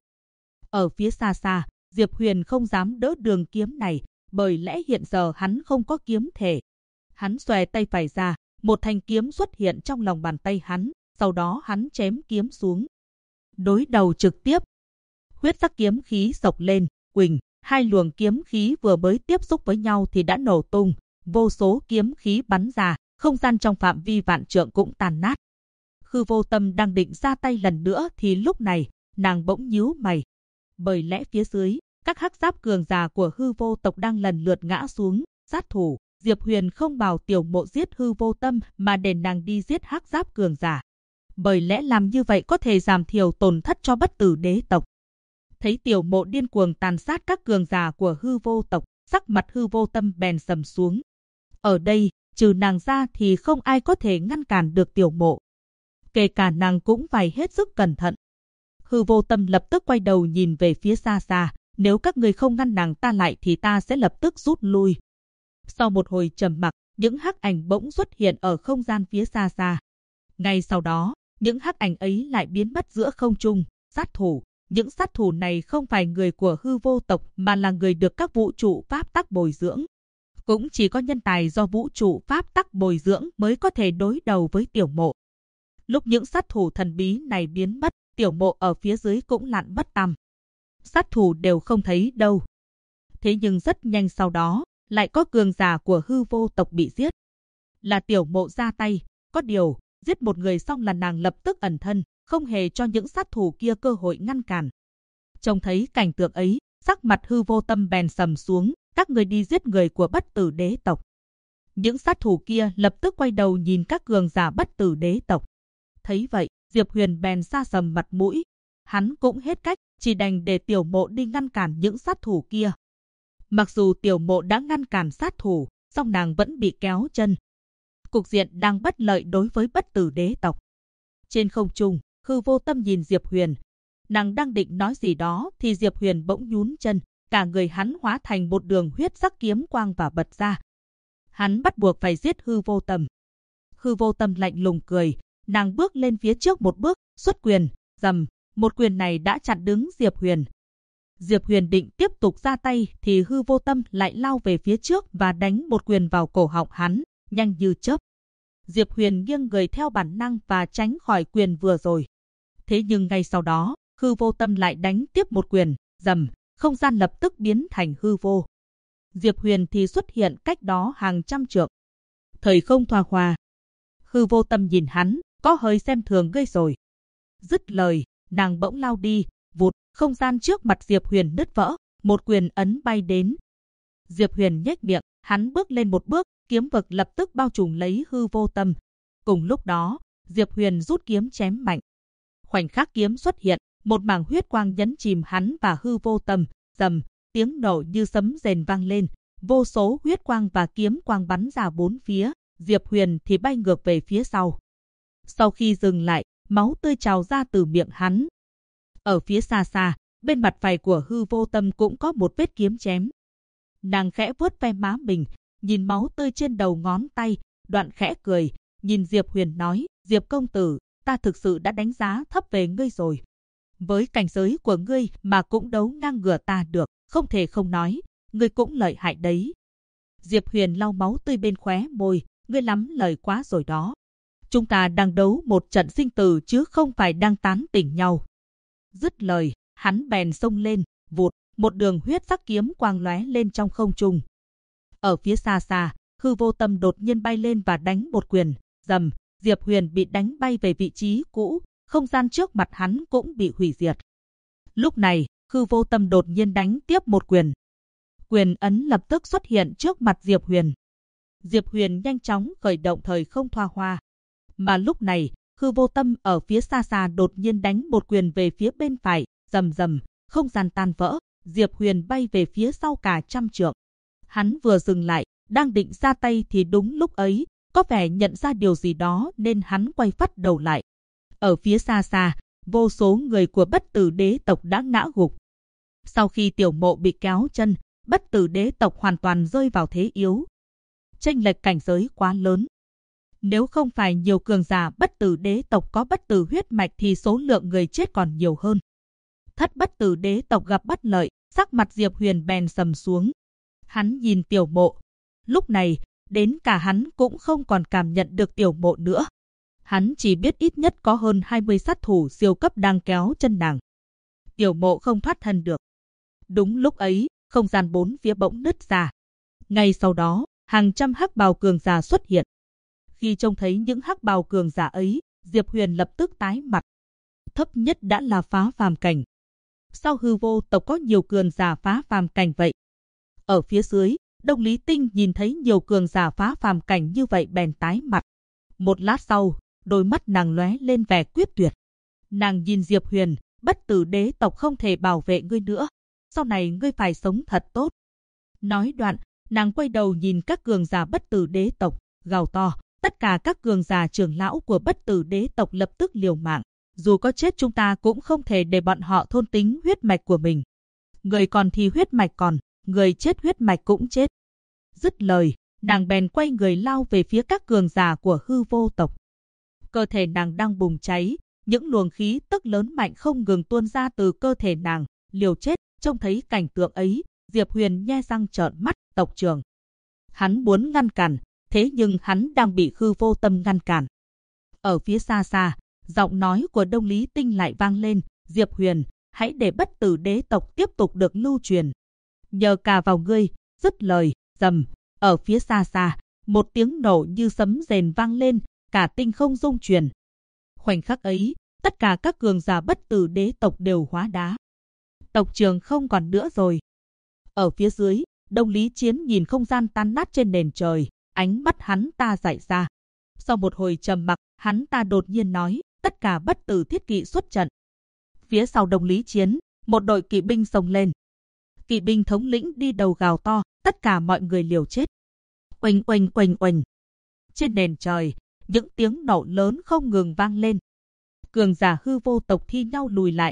Ở phía xa xa, Diệp Huyền không dám đỡ đường kiếm này, bởi lẽ hiện giờ hắn không có kiếm thể. Hắn xòe tay phải ra, một thanh kiếm xuất hiện trong lòng bàn tay hắn, sau đó hắn chém kiếm xuống. Đối đầu trực tiếp. Huyết sắc kiếm khí xộc lên, uỳnh, hai luồng kiếm khí vừa mới tiếp xúc với nhau thì đã nổ tung, vô số kiếm khí bắn ra, không gian trong phạm vi vạn trượng cũng tàn nát. Hư Vô Tâm đang định ra tay lần nữa thì lúc này, nàng bỗng nhíu mày. Bởi lẽ phía dưới, các hắc giáp cường giả của Hư Vô tộc đang lần lượt ngã xuống, sát thủ. Diệp Huyền không bảo Tiểu Mộ giết Hư Vô Tâm mà để nàng đi giết hắc giáp cường giả. bởi lẽ làm như vậy có thể giảm thiểu tổn thất cho Bất Tử Đế tộc. Thấy Tiểu Mộ điên cuồng tàn sát các cường giả của Hư Vô tộc, sắc mặt Hư Vô Tâm bèn sầm xuống. Ở đây, trừ nàng ra thì không ai có thể ngăn cản được Tiểu Mộ. Kể cả nàng cũng phải hết sức cẩn thận. Hư Vô Tâm lập tức quay đầu nhìn về phía xa xa, nếu các người không ngăn nàng ta lại thì ta sẽ lập tức rút lui. Sau một hồi trầm mặc, những hắc ảnh bỗng xuất hiện ở không gian phía xa xa. Ngay sau đó, những hắc ảnh ấy lại biến mất giữa không trung. Sát thủ, những sát thủ này không phải người của Hư Vô tộc mà là người được các vũ trụ pháp tắc bồi dưỡng. Cũng chỉ có nhân tài do vũ trụ pháp tắc bồi dưỡng mới có thể đối đầu với Tiểu Mộ. Lúc những sát thủ thần bí này biến mất, Tiểu Mộ ở phía dưới cũng lặn mất tăm. Sát thủ đều không thấy đâu. Thế nhưng rất nhanh sau đó, lại có cường giả của Hư Vô tộc bị giết. Là Tiểu Mộ ra tay, có điều, giết một người xong là nàng lập tức ẩn thân, không hề cho những sát thủ kia cơ hội ngăn cản. Trông thấy cảnh tượng ấy, sắc mặt Hư Vô Tâm bèn sầm xuống, các người đi giết người của Bất Tử Đế tộc. Những sát thủ kia lập tức quay đầu nhìn các cường giả Bất Tử Đế tộc. Thấy vậy, Diệp Huyền bèn sa sầm mặt mũi. Hắn cũng hết cách, chỉ đành để Tiểu Mộ đi ngăn cản những sát thủ kia. Mặc dù Tiểu Mộ đã ngăn cản sát thủ, song nàng vẫn bị kéo chân. Cục diện đang bất lợi đối với Bất Tử Đế tộc. Trên không trung, Hư Vô Tâm nhìn Diệp Huyền. Nàng đang định nói gì đó thì Diệp Huyền bỗng nhún chân, cả người hắn hóa thành một đường huyết sắc kiếm quang và bật ra. Hắn bắt buộc phải giết Hư Vô Tâm. Hư Vô Tâm lạnh lùng cười, nàng bước lên phía trước một bước, xuất quyền, rầm, một quyền này đã chặn đứng Diệp Huyền. Diệp Huyền định tiếp tục ra tay thì Hư Vô Tâm lại lao về phía trước và đánh một quyền vào cổ họng hắn, nhanh như chớp. Diệp Huyền nghiêng người theo bản năng và tránh khỏi quyền vừa rồi. Thế nhưng ngay sau đó, Hư Vô Tâm lại đánh tiếp một quyền, rầm, không gian lập tức biến thành hư vô. Diệp Huyền thì xuất hiện cách đó hàng trăm trượng. Thời không thoa khoa. Hư Vô Tâm nhìn hắn, có hơi xem thường ngươi rồi. Dứt lời, nàng bỗng lao đi, vụt, không gian trước mặt Diệp Huyền nứt vỡ, một quyền ấn bay đến. Diệp Huyền nhếch miệng, hắn bước lên một bước, kiếm vực lập tức bao trùm lấy Hư Vô Tâm. Cùng lúc đó, Diệp Huyền rút kiếm chém mạnh. Khoảnh khắc kiếm xuất hiện, một mảng huyết quang nhấn chìm hắn và Hư Vô Tâm, rầm, tiếng nổ như sấm rền vang lên, vô số huyết quang và kiếm quang bắn ra bốn phía, Diệp Huyền thì bay ngược về phía sau. Sau khi dừng lại, máu tươi trào ra từ miệng hắn. Ở phía xa xa, bên mặt phải của Hư Vô Tâm cũng có một vết kiếm chém. Nàng khẽ vuốt ve má mình, nhìn máu tươi trên đầu ngón tay, đoạn khẽ cười, nhìn Diệp Huyền nói, Diệp công tử, ta thực sự đã đánh giá thấp về ngươi rồi. Với cảnh giới của ngươi mà cũng đấu ngang ngửa ta được, không thể không nói, ngươi cũng lợi hại đấy. Diệp Huyền lau máu tươi bên khóe môi, ngươi lắm lời quá rồi đó. Chúng ta đang đấu một trận sinh tử chứ không phải đang tán tỉnh nhau. Dứt lời, hắn bèn xông lên, vụt, một đường huyết sắc kiếm quang lóe lên trong không trung. Ở phía xa xa, Hư Vô Tâm đột nhiên bay lên và đánh một quyền, rầm, Diệp Huyền bị đánh bay về vị trí cũ, không gian trước mặt hắn cũng bị hủy diệt. Lúc này, Hư Vô Tâm đột nhiên đánh tiếp một quyền. Quyền ấn lập tức xuất hiện trước mặt Diệp Huyền. Diệp Huyền nhanh chóng khởi động thời không thoa hoa. Mà lúc này, Hư Vô Tâm ở phía xa xa đột nhiên đánh một quyền về phía bên phải, rầm rầm, không gian tan vỡ, Diệp Huyền bay về phía sau cả trăm trượng. Hắn vừa dừng lại, đang định ra tay thì đúng lúc ấy, có vẻ nhận ra điều gì đó nên hắn quay phắt đầu lại. Ở phía xa xa, vô số người của Bất Tử Đế tộc đã ngã gục. Sau khi Tiểu Mộ bị kéo chân, Bất Tử Đế tộc hoàn toàn rơi vào thế yếu. Chênh lệch cảnh giới quá lớn. Nếu không phải nhiều cường giả Bất Tử Đế tộc có bất tử huyết mạch thì số lượng người chết còn nhiều hơn. Thất Bất Tử Đế tộc gặp bất lợi, sắc mặt Diệp Huyền bèn sầm xuống. Hắn nhìn Tiểu Mộ. Lúc này, đến cả hắn cũng không còn cảm nhận được Tiểu Mộ nữa. Hắn chỉ biết ít nhất có hơn 20 sát thủ siêu cấp đang kéo chân nàng. Tiểu Mộ không thoát thân được. Đúng lúc ấy, không gian bốn phía bỗng nứt ra. Ngay sau đó, hàng trăm hắc bào cường giả xuất hiện. Khi trông thấy những hắc bào cường giả ấy, Diệp Huyền lập tức tái mặt. Thấp nhất đã là phá phàm cảnh. Sao Hư Vô tộc có nhiều cường giả phá phàm cảnh vậy? Ở phía dưới, Đông Lý Tinh nhìn thấy nhiều cường giả phá phàm cảnh như vậy bèn tái mặt. Một lát sau, đôi mắt nàng lóe lên vẻ quyết tuyệt. Nàng nhìn Diệp Huyền, bất tử đế tộc không thể bảo vệ ngươi nữa. Sau này ngươi phải sống thật tốt. Nói đoạn, nàng quay đầu nhìn các cường giả bất tử đế tộc, gào to. Tất cả các cường giả trưởng lão của bất tử đế tộc lập tức liều mạng. Dù có chết chúng ta cũng không thể để bọn họ thôn tính huyết mạch của mình. Người còn thì huyết mạch còn, người chết huyết mạch cũng chết. Dứt lời, nàng bèn quay người lao về phía các cường giả của hư vô tộc. Cơ thể nàng đang bùng cháy, những luồng khí tức lớn mạnh không ngừng tuôn ra từ cơ thể nàng, liều chết. Trông thấy cảnh tượng ấy, Diệp Huyền nhe răng trợn mắt. Tộc trưởng. Hắn muốn ngăn cản, thế nhưng hắn đang bị hư vô tâm ngăn cản. Ở phía xa xa, giọng nói của Đông Lý Tinh lại vang lên, Diệp Huyền, hãy để bất tử đế tộc tiếp tục được lưu truyền. Nhờ cả vào ngươi. Dứt lời, rầm, ở phía xa xa, một tiếng nổ như sấm rền vang lên, cả tinh không rung chuyển. Khoảnh khắc ấy, tất cả các cường giả bất tử đế tộc đều hóa đá. Tộc trưởng không còn nữa rồi. Ở phía dưới, Đông Lý Chiến nhìn không gian tan nát trên nền trời, ánh mắt hắn ta dại ra. Sau một hồi trầm mặc, hắn ta đột nhiên nói, tất cả bất tử thiết kỵ xuất trận. Phía sau Đông Lý Chiến, một đội kỵ binh xông lên. Kỵ binh thống lĩnh đi đầu gào to, tất cả mọi người liều chết. Oanh oanh oanh oanh. Trên nền trời, những tiếng nổ lớn không ngừng vang lên. Cường giả hư vô tộc thi nhau lùi lại.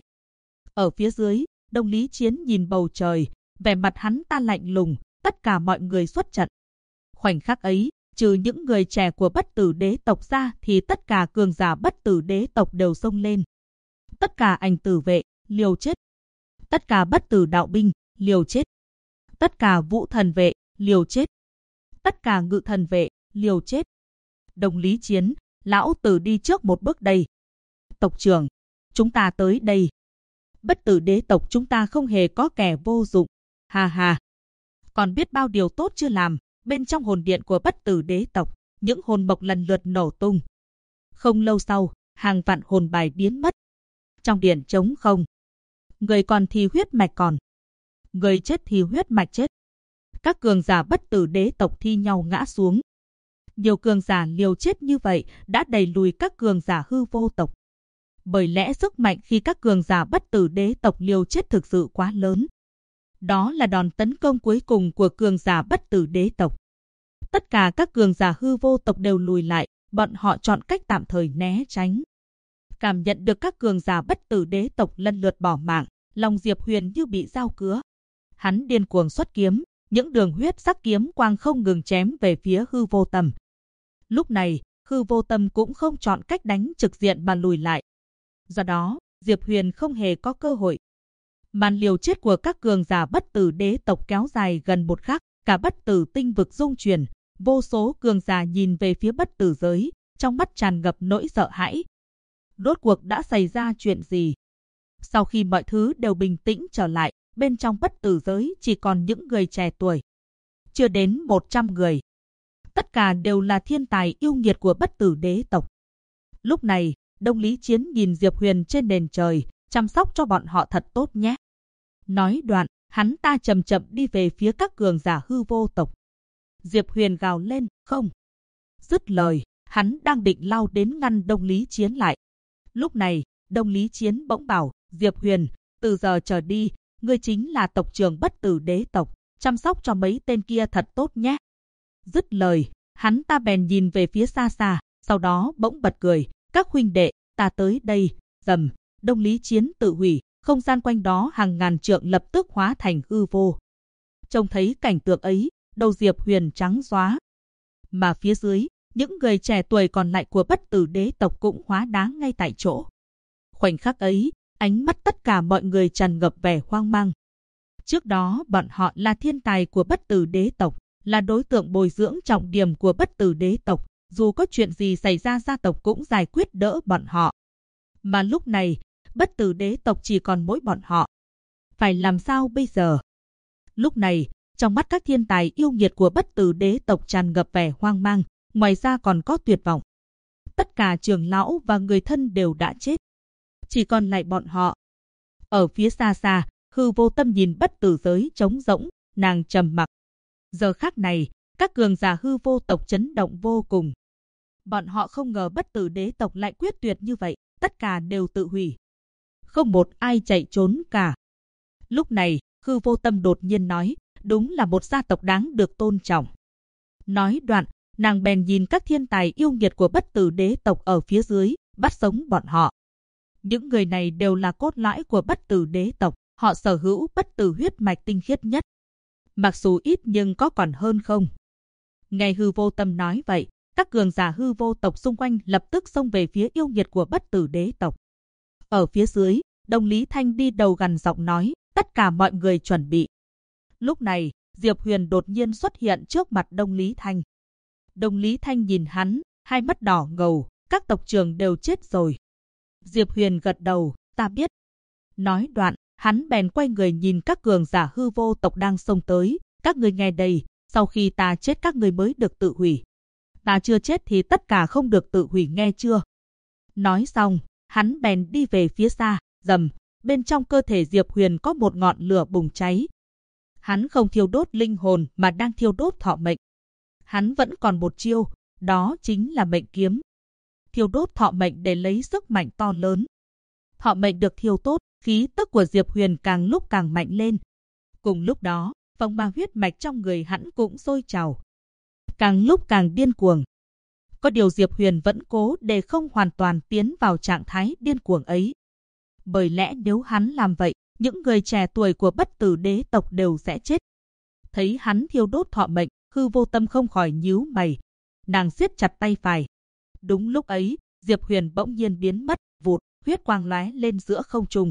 Ở phía dưới, Đông Lý Chiến nhìn bầu trời, vẻ mặt hắn ta lạnh lùng, tất cả mọi người xuất trận. Khoảnh khắc ấy, trừ những người trẻ của bất tử đế tộc ra thì tất cả cường giả bất tử đế tộc đều xông lên. Tất cả ảnh tử vệ, liều chết. Tất cả bất tử đạo binh, liều chết. Tất cả vũ thần vệ, liều chết. Tất cả ngự thần vệ, liều chết. Đông Lý Chiến, lão tử đi trước một bước đây. Tộc trưởng, chúng ta tới đây. Bất tử đế tộc chúng ta không hề có kẻ vô dụng. Ha ha. Còn biết bao điều tốt chưa làm. Bên trong hồn điện của bất tử đế tộc, những hồn mộc lần lượt nổ tung. Không lâu sau, hàng vạn hồn bài biến mất. Trong điện trống không. Người còn thì huyết mạch còn. Người chết thì huyết mạch chết. Các cường giả bất tử đế tộc thi nhau ngã xuống. Nhiều cường giả liều chết như vậy đã đẩy lùi các cường giả hư vô tộc. Bởi lẽ sức mạnh khi các cường giả bất tử đế tộc liều chết thực sự quá lớn. Đó là đòn tấn công cuối cùng của cường giả bất tử đế tộc. Tất cả các cường giả hư vô tộc đều lùi lại, bọn họ chọn cách tạm thời né tránh. Cảm nhận được các cường giả bất tử đế tộc lần lượt bỏ mạng, lòng Diệp Huyền như bị dao cứa. Hắn điên cuồng xuất kiếm, những đường huyết sắc kiếm quang không ngừng chém về phía hư vô tâm. Lúc này, hư vô tâm cũng không chọn cách đánh trực diện mà lùi lại. Do đó, Diệp Huyền không hề có cơ hội. Màn liều chết của các cường giả bất tử đế tộc kéo dài gần một khắc, cả bất tử tinh vực rung chuyển, vô số cường giả nhìn về phía bất tử giới, trong mắt tràn ngập nỗi sợ hãi. Rốt cuộc đã xảy ra chuyện gì? Sau khi mọi thứ đều bình tĩnh trở lại, bên trong bất tử giới chỉ còn những người trẻ tuổi. Chưa đến 100 người. Tất cả đều là thiên tài yêu nghiệt của bất tử đế tộc. Lúc này, Đông Lý Chiến nhìn Diệp Huyền trên nền trời, chăm sóc cho bọn họ thật tốt nhé. Nói đoạn, hắn ta chậm chậm đi về phía các cường giả hư vô tộc. Diệp Huyền gào lên, không. Dứt lời, hắn đang định lao đến ngăn Đông Lý Chiến lại. Lúc này, Đông Lý Chiến bỗng bảo, Diệp Huyền, từ giờ trở đi, ngươi chính là tộc trưởng bất tử đế tộc, chăm sóc cho mấy tên kia thật tốt nhé. Dứt lời, hắn ta bèn nhìn về phía xa xa, sau đó bỗng bật cười, các huynh đệ, ta tới đây, rầm, Đông Lý Chiến tự hủy, không gian quanh đó hàng ngàn trượng lập tức hóa thành hư vô. Trông thấy cảnh tượng ấy, đầu Diệp Huyền trắng xóa. Mà phía dưới, những người trẻ tuổi còn lại của bất tử đế tộc cũng hóa đá ngay tại chỗ. Khoảnh khắc ấy, ánh mắt tất cả mọi người tràn ngập vẻ hoang mang. Trước đó bọn họ là thiên tài của bất tử đế tộc, là đối tượng bồi dưỡng trọng điểm của bất tử đế tộc, dù có chuyện gì xảy ra gia tộc cũng giải quyết đỡ bọn họ. Mà lúc này, bất tử đế tộc chỉ còn mỗi bọn họ. Phải làm sao bây giờ? Lúc này, trong mắt các thiên tài yêu nghiệt của bất tử đế tộc tràn ngập vẻ hoang mang, ngoài ra còn có tuyệt vọng. Tất cả trưởng lão và người thân đều đã chết. Chỉ còn lại bọn họ. Ở phía xa xa, hư vô tâm nhìn bất tử giới trống rỗng, nàng trầm mặc. Giờ khắc này, các cường giả hư vô tộc chấn động vô cùng. Bọn họ không ngờ bất tử đế tộc lại quyết tuyệt như vậy, tất cả đều tự hủy. Không một ai chạy trốn cả. Lúc này, Hư Vô Tâm đột nhiên nói, đúng là một gia tộc đáng được tôn trọng. Nói đoạn, nàng bèn nhìn các thiên tài yêu nghiệt của bất tử đế tộc ở phía dưới, bắt sống bọn họ. Những người này đều là cốt lõi của bất tử đế tộc, họ sở hữu bất tử huyết mạch tinh khiết nhất. Mặc dù ít nhưng có còn hơn không. Nghe Hư Vô Tâm nói vậy, các cường giả hư vô tộc xung quanh lập tức xông về phía yêu nghiệt của bất tử đế tộc. Ở phía dưới, Đông Lý Thanh đi đầu gằn giọng nói, tất cả mọi người chuẩn bị. Lúc này, Diệp Huyền đột nhiên xuất hiện trước mặt Đông Lý Thanh. Đông Lý Thanh nhìn hắn, hai mắt đỏ ngầu, các tộc trưởng đều chết rồi. Diệp Huyền gật đầu, ta biết. Nói đoạn, hắn bèn quay người nhìn các cường giả hư vô tộc đang xông tới, các ngươi nghe đây, sau khi ta chết các ngươi mới được tự hủy. Ta chưa chết thì tất cả không được tự hủy nghe chưa? Nói xong, hắn bèn đi về phía xa, rầm, bên trong cơ thể Diệp Huyền có một ngọn lửa bùng cháy. Hắn không thiêu đốt linh hồn mà đang thiêu đốt thọ mệnh. Hắn vẫn còn một chiêu, đó chính là mệnh kiếm. Thiêu đốt thọ mệnh để lấy sức mạnh to lớn. Thọ mệnh được thiêu tốt, khí tức của Diệp Huyền càng lúc càng mạnh lên. Cùng lúc đó, phong ba huyết mạch trong người hắn cũng sôi trào. Càng lúc càng điên cuồng. Có điều Diệp Huyền vẫn cố để không hoàn toàn tiến vào trạng thái điên cuồng ấy. Bởi lẽ nếu hắn làm vậy, những người trẻ tuổi của bất tử đế tộc đều sẽ chết. Thấy hắn thiêu đốt thọ mệnh, Hư Vô Tâm không khỏi nhíu mày. Nàng siết chặt tay phải. Đúng lúc ấy, Diệp Huyền bỗng nhiên biến mất, vụt, huyết quang lóe lên giữa không trung.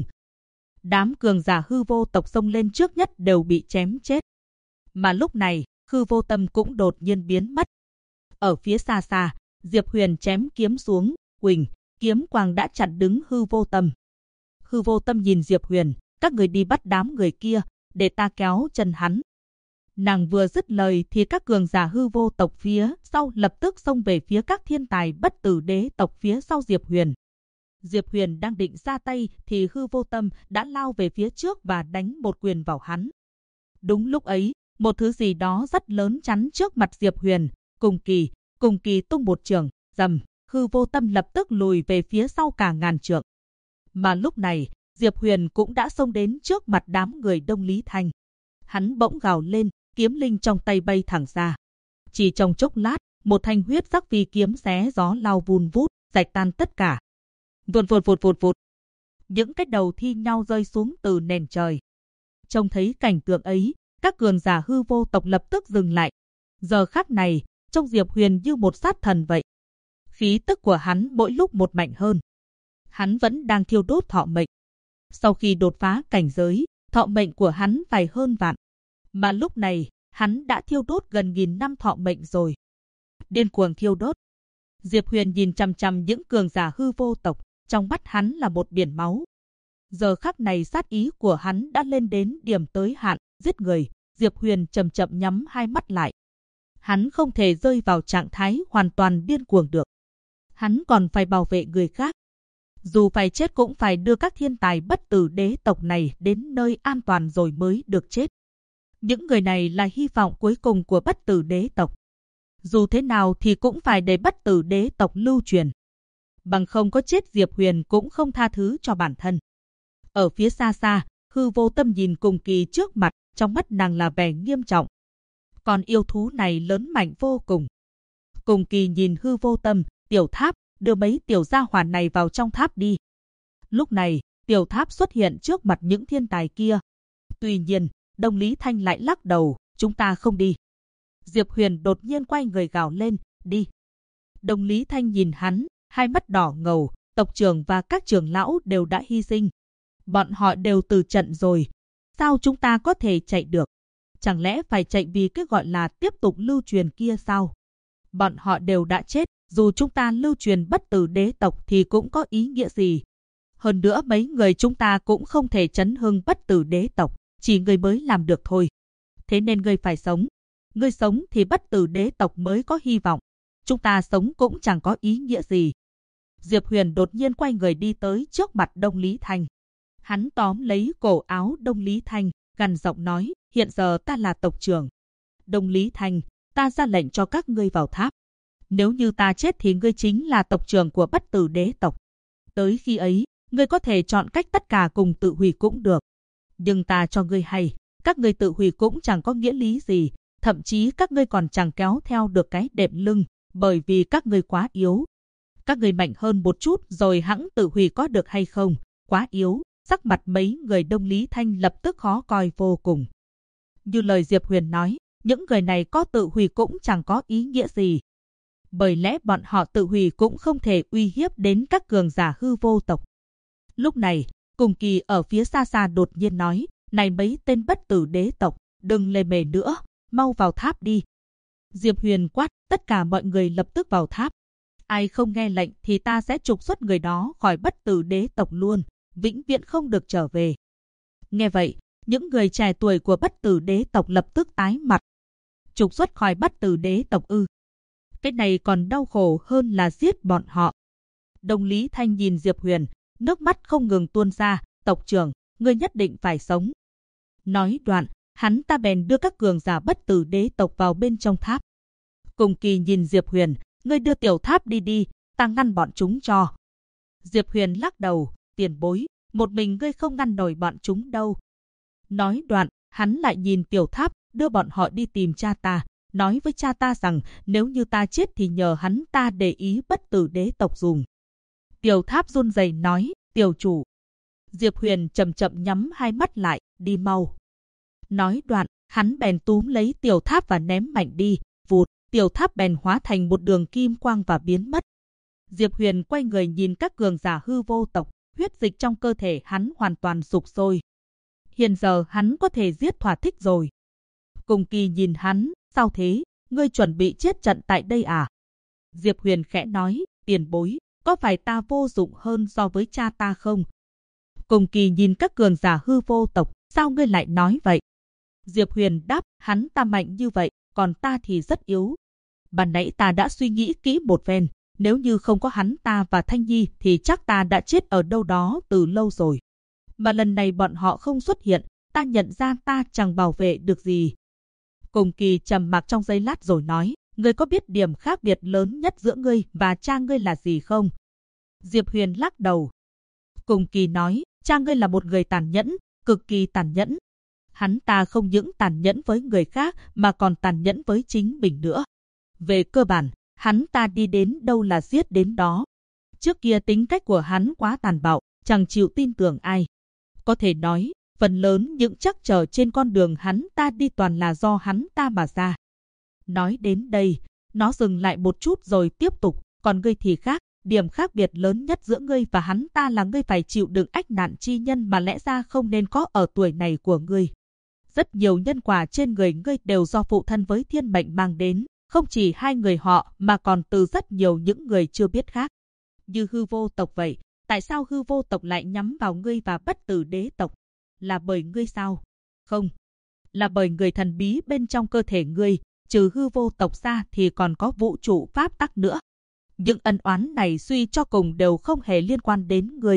Đám cường giả hư vô tộc xông lên trước nhất đều bị chém chết. Mà lúc này, Hư Vô Tâm cũng đột nhiên biến mất. Ở phía xa xa, Diệp Huyền chém kiếm xuống, huỳnh, kiếm quang đã chặn đứng Hư Vô Tâm. Hư Vô Tâm nhìn Diệp Huyền, các người đi bắt đám người kia, để ta kéo chân hắn. Nàng vừa dứt lời thì các cường giả hư vô tộc phía sau lập tức xông về phía các thiên tài bất tử đế tộc phía sau Diệp Huyền. Diệp Huyền đang định ra tay thì Hư Vô Tâm đã lao về phía trước và đánh một quyền vào hắn. Đúng lúc ấy, một thứ gì đó rất lớn chắn trước mặt Diệp Huyền, cùng kỳ tung một chưởng, rầm, Hư Vô Tâm lập tức lùi về phía sau cả ngàn trượng. Mà lúc này, Diệp Huyền cũng đã xông đến trước mặt đám người Đông Lý Thanh. Hắn bỗng gào lên, kiếm linh trong tay bay thẳng ra. Chỉ trong chốc lát, một thanh huyết sắc phi kiếm xé gió lao vun vút, rạch tan tất cả. Vụt. Những cái đầu thi nhau rơi xuống từ nền trời. Trông thấy cảnh tượng ấy, các cường giả hư vô tộc lập tức dừng lại. Giờ khắc này, trông Diệp Huyền như một sát thần vậy. Khí tức của hắn mỗi lúc một mạnh hơn. Hắn vẫn đang thiêu đốt thọ mệnh. Sau khi đột phá cảnh giới, thọ mệnh của hắn phải hơn vạn. Mà lúc này, hắn đã thiêu đốt gần 1000 năm thọ mệnh rồi. Điên cuồng thiêu đốt. Diệp Huyền nhìn chằm chằm những cường giả hư vô tộc, trong mắt hắn là một biển máu. Giờ khắc này sát ý của hắn đã lên đến điểm tới hạn, giết người. Diệp Huyền chậm chậm nhắm hai mắt lại. Hắn không thể rơi vào trạng thái hoàn toàn điên cuồng được. Hắn còn phải bảo vệ người khác. Dù phải chết cũng phải đưa các thiên tài bất tử đế tộc này đến nơi an toàn rồi mới được chết. Những người này là hy vọng cuối cùng của bất tử đế tộc. Dù thế nào thì cũng phải để bất tử đế tộc lưu truyền. Bằng không có chết Diệp Huyền cũng không tha thứ cho bản thân. Ở phía xa xa, Hư Vô Tâm nhìn Cùng Kỳ trước mặt, trong mắt nàng là vẻ nghiêm trọng. Còn yêu thú này lớn mạnh vô cùng. Cùng Kỳ nhìn Hư Vô Tâm, Tiểu Tháp, đưa mấy tiểu gia hỏa này vào trong tháp đi. Lúc này, Tiểu Tháp xuất hiện trước mặt những thiên tài kia. Tuy nhiên, Đông Lý Thanh lại lắc đầu, chúng ta không đi. Diệp Huyền đột nhiên quay người gào lên, đi. Đông Lý Thanh nhìn hắn, hai mắt đỏ ngầu, tộc trưởng và các trưởng lão đều đã hy sinh. Bọn họ đều từ trận rồi. Sao chúng ta có thể chạy được? Chẳng lẽ phải chạy vì cái gọi là tiếp tục lưu truyền kia sao? Bọn họ đều đã chết, dù chúng ta lưu truyền bất tử đế tộc thì cũng có ý nghĩa gì? Hơn nữa mấy người chúng ta cũng không thể chấn hưng bất tử đế tộc, chỉ người mới làm được thôi. Thế nên ngươi phải sống. Ngươi sống thì bất tử đế tộc mới có hy vọng. Chúng ta sống cũng chẳng có ý nghĩa gì. Diệp Huyền đột nhiên quay người đi tới trước mặt Đông Lý Thanh. Hắn tóm lấy cổ áo Đông Lý Thanh, gằn giọng nói, hiện giờ ta là tộc trưởng. Đông Lý Thanh, ta ra lệnh cho các ngươi vào tháp. Nếu như ta chết thì ngươi chính là tộc trưởng của Bất Tử Đế tộc. Tới khi ấy, ngươi có thể chọn cách tất cả cùng tự hủy cũng được. Nhưng ta cho ngươi hay, các ngươi tự hủy cũng chẳng có nghĩa lý gì, thậm chí các ngươi còn chẳng kéo theo được cái đệm lưng, bởi vì các ngươi quá yếu. Các ngươi mạnh hơn một chút rồi hẵng tự hủy có được hay không? Quá yếu. Sắc mặt mấy người Đông Lý Thanh lập tức khó coi vô cùng. Như lời Diệp Huyền nói, những người này có tự hủy cũng chẳng có ý nghĩa gì. Bởi lẽ bọn họ tự hủy cũng không thể uy hiếp đến các cường giả hư vô tộc. Lúc này, Cùng Kỳ ở phía xa xa đột nhiên nói, này mấy tên Bất Tử Đế tộc, đừng lề mề nữa, mau vào tháp đi. Diệp Huyền quát, tất cả mọi người lập tức vào tháp. Ai không nghe lệnh thì ta sẽ trục xuất người đó khỏi Bất Tử Đế tộc luôn, vĩnh viễn không được trở về. Nghe vậy, những người trẻ tuổi của Bất Tử Đế tộc lập tức tái mặt. Trục xuất khỏi Bất Tử Đế tộc ư? Cái này còn đau khổ hơn là giết bọn họ. Đông Lý Thanh nhìn Diệp Huyền, nước mắt không ngừng tuôn ra, tộc trưởng, ngươi nhất định phải sống. Nói đoạn, hắn ta bèn đưa các cường giả Bất Tử Đế tộc vào bên trong tháp. Cùng Kỳ nhìn Diệp Huyền, ngươi đưa tiểu tháp đi đi, ta ngăn bọn chúng cho. Diệp Huyền lắc đầu, tiền bối, một mình ngươi không ngăn nổi bọn chúng đâu. Nói đoạn, hắn lại nhìn tiểu tháp, đưa bọn họ đi tìm cha ta, nói với cha ta rằng nếu như ta chết thì nhờ hắn ta để ý Bất Tử Đế tộc dùng. Tiểu tháp run rẩy nói, tiểu chủ. Diệp Huyền chậm chậm nhắm hai mắt lại, đi mau. Nói đoạn, hắn bèn túm lấy tiểu tháp và ném mạnh đi, vụt, tiểu tháp bèn hóa thành một đường kim quang và biến mất. Diệp Huyền quay người nhìn các cường giả hư vô tộc, huyết dịch trong cơ thể hắn hoàn toàn sục sôi. Hiện giờ hắn có thể giết thỏa thích rồi. Cùng Kỳ nhìn hắn, sao thế, ngươi chuẩn bị chết trận tại đây à? Diệp Huyền khẽ nói, tiền bối, có phải ta vô dụng hơn so với cha ta không? Cùng Kỳ nhìn các cường giả hư vô tộc, sao ngươi lại nói vậy? Diệp Huyền đáp, hắn ta mạnh như vậy, còn ta thì rất yếu. Ban nãy ta đã suy nghĩ kỹ một phen, nếu như không có hắn ta và Thanh Nhi thì chắc ta đã chết ở đâu đó từ lâu rồi. Mà lần này bọn họ không xuất hiện, ta nhận ra ta chẳng bảo vệ được gì. Cùng Kỳ trầm mặc trong giây lát rồi nói, ngươi có biết điểm khác biệt lớn nhất giữa ngươi và cha ngươi là gì không? Diệp Huyền lắc đầu. Cùng Kỳ nói, cha ngươi là một người tàn nhẫn, cực kỳ tàn nhẫn. Hắn ta không những tàn nhẫn với người khác mà còn tàn nhẫn với chính mình nữa. Về cơ bản, hắn ta đi đến đâu là giết đến đó. Trước kia tính cách của hắn quá tàn bạo, chẳng chịu tin tưởng ai. Có thể nói, phần lớn những trắc trở trên con đường hắn ta đi toàn là do hắn ta mà ra. Nói đến đây, nó dừng lại một chút rồi tiếp tục, còn ngươi thì khác, điểm khác biệt lớn nhất giữa ngươi và hắn ta là ngươi phải chịu đựng ách nạn chi nhân mà lẽ ra không nên có ở tuổi này của ngươi. Rất nhiều nhân quả trên người ngươi đều do phụ thân với thiên mệnh mang đến, không chỉ hai người họ mà còn từ rất nhiều những người chưa biết khác. Như hư vô tộc vậy, tại sao hư vô tộc lại nhắm vào ngươi và Bất Tử Đế tộc? Là bởi ngươi sao? Không, là bởi người thần bí bên trong cơ thể ngươi, trừ hư vô tộc ra thì còn có vũ trụ pháp tắc nữa. Những ân oán này suy cho cùng đều không hề liên quan đến ngươi.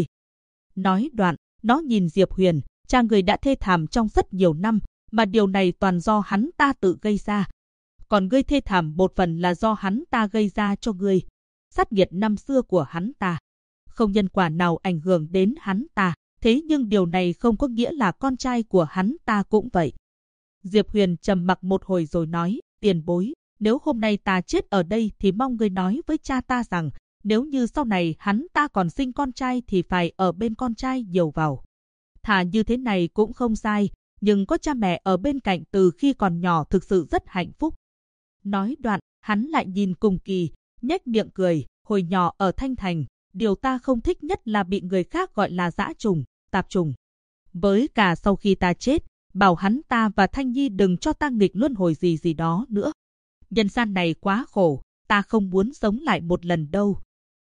Nói đoạn, nó nhìn Diệp Huyền, cha người đã thê thảm trong rất nhiều năm, mà điều này toàn do hắn ta tự gây ra. Còn ngươi thê thảm một phần là do hắn ta gây ra cho ngươi. Sát nghiệt năm xưa của hắn ta. Không nhân quả nào ảnh hưởng đến hắn ta, thế nhưng điều này không có nghĩa là con trai của hắn ta cũng vậy. Diệp Huyền trầm mặc một hồi rồi nói, tiền bối, nếu hôm nay ta chết ở đây thì mong ngươi nói với cha ta rằng, nếu như sau này hắn ta còn sinh con trai thì phải ở bên con trai nhiều vào. Thà như thế này cũng không sai, nhưng có cha mẹ ở bên cạnh từ khi còn nhỏ thực sự rất hạnh phúc. Nói đoạn, hắn lại nhìn Cùng Kỳ, nhếch miệng cười, hồi nhỏ ở Thanh Thành, điều ta không thích nhất là bị người khác gọi là dã trùng, tạp trùng. Với cả sau khi ta chết, bảo hắn ta và Thanh Nhi đừng cho ta nghịch luân hồi gì gì đó nữa. Nhân gian này quá khổ, ta không muốn sống lại một lần đâu.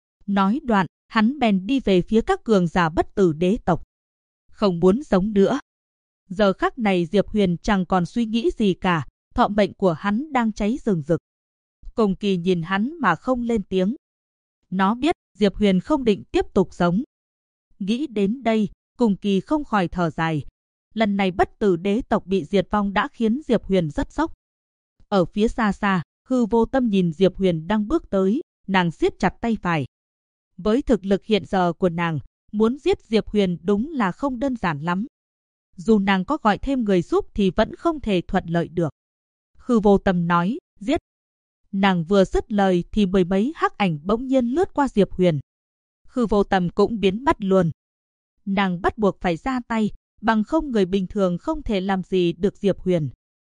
Nói đoạn, hắn bèn đi về phía các cường giả Bất Tử Đế tộc. Không muốn sống nữa. Giờ khắc này Diệp Huyền chẳng còn suy nghĩ gì cả, thọ mệnh của hắn đang cháy rừng rực. Cùng Kỳ nhìn hắn mà không lên tiếng. Nó biết Diệp Huyền không định tiếp tục sống. Nghĩ đến đây, Cùng Kỳ không khỏi thở dài. Lần này Bất Tử Đế tộc bị diệt vong đã khiến Diệp Huyền rất sốc. Ở phía xa xa, Hư Vô Tâm nhìn Diệp Huyền đang bước tới, nàng siết chặt tay phải. Với thực lực hiện giờ của nàng, muốn giết Diệp Huyền đúng là không đơn giản lắm. Dù nàng có gọi thêm người giúp thì vẫn không thể thuận lợi được. Hư Vô Tâm nói, giết. Nàng vừa dứt lời thì mười mấy hắc ảnh bỗng nhiên lướt qua Diệp Huyền. Hư Vô Tâm cũng biến mất luôn. Nàng bắt buộc phải ra tay, bằng không người bình thường không thể làm gì được Diệp Huyền.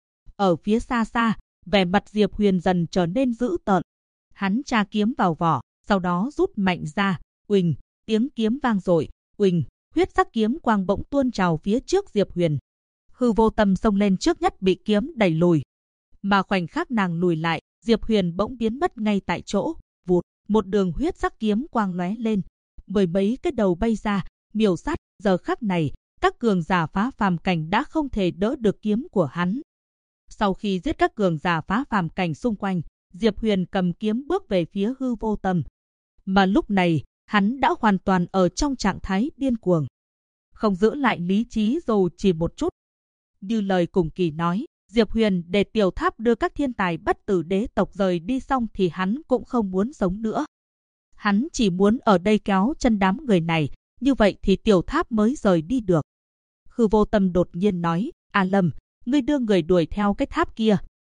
Ở phía xa xa, vẻ mặt Diệp Huyền dần trở nên dữ tợn. Hắn tra kiếm vào vỏ, sau đó rút mạnh ra, uỳnh, tiếng kiếm vang dội, uỳnh, huyết sắc kiếm quang bỗng tuôn trào phía trước Diệp Huyền. Hư Vô Tâm xông lên trước nhất bị kiếm đẩy lùi. Mà khoảnh khắc nàng lùi lại, Diệp Huyền bỗng biến mất ngay tại chỗ, vụt, một đường huyết sắc kiếm quang lóe lên, mười mấy cái đầu bay ra, miểu sát. Giờ khắc này, các cường giả phá phàm cảnh đã không thể đỡ được kiếm của hắn. Sau khi giết các cường giả phá phàm cảnh xung quanh, Diệp Huyền cầm kiếm bước về phía Hư Vô Tâm. Mà lúc này, hắn đã hoàn toàn ở trong trạng thái điên cuồng, không giữ lại lý trí dù chỉ một chút. Như lời Cùng Kỳ nói, Diệp Huyền để Tiểu Tháp đưa các thiên tài bất tử đế tộc rời đi xong thì hắn cũng không muốn sống nữa. Hắn chỉ muốn ở đây kéo chân đám người này, như vậy thì Tiểu Tháp mới rời đi được. Hư Vô Tâm đột nhiên nói, A Lâm, ngươi đưa người đuổi theo cái tháp kia.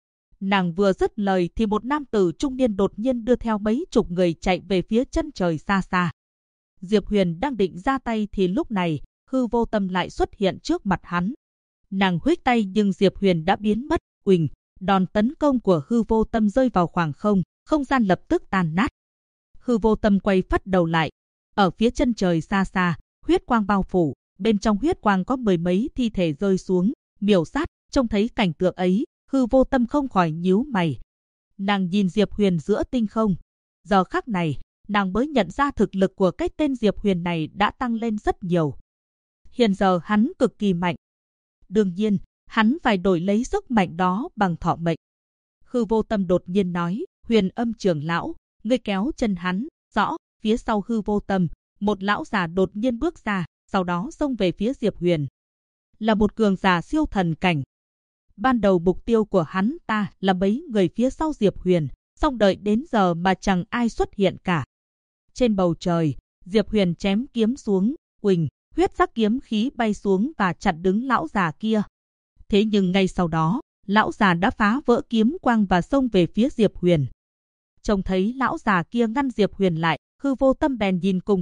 Nàng vừa dứt lời thì một nam tử trung niên đột nhiên đưa theo mấy chục người chạy về phía chân trời xa xa. Diệp Huyền đang định ra tay thì lúc này, Hư Vô Tâm lại xuất hiện trước mặt hắn. Nàng huých tay nhưng Diệp Huyền đã biến mất, uỳnh, đòn tấn công của Hư Vô Tâm rơi vào khoảng không, không gian lập tức tan nát. Hư Vô Tâm quay phắt đầu lại. Ở phía chân trời xa xa, huyết quang bao phủ, bên trong huyết quang có mười mấy thi thể rơi xuống, miểu sát. Trông thấy cảnh tượng ấy, Hư Vô Tâm không khỏi nhíu mày. Nàng nhìn Diệp Huyền giữa tinh không. Giờ khắc này, nàng mới nhận ra thực lực của cái tên Diệp Huyền này đã tăng lên rất nhiều. Hiện giờ hắn cực kỳ mạnh. Đương nhiên, hắn phải đổi lấy sức mạnh đó bằng thọ mệnh. Hư Vô Tâm đột nhiên nói, Huyền Âm trưởng lão, ngươi kéo chân hắn. Rõ. Phía sau Hư Vô Tâm, một lão già đột nhiên bước ra, sau đó xông về phía Diệp Huyền. Là một cường giả siêu thần cảnh. Ban đầu mục tiêu của hắn ta là mấy người phía sau Diệp Huyền, song đợi đến giờ mà chẳng ai xuất hiện cả. Trên bầu trời, Diệp Huyền chém kiếm xuống, uỳnh, huyết sắc kiếm khí bay xuống và chặn đứng lão già kia. Thế nhưng ngay sau đó, lão già đã phá vỡ kiếm quang và xông về phía Diệp Huyền. Trông thấy lão già kia ngăn Diệp Huyền lại, Hư Vô Tâm bèn nhìn Cùng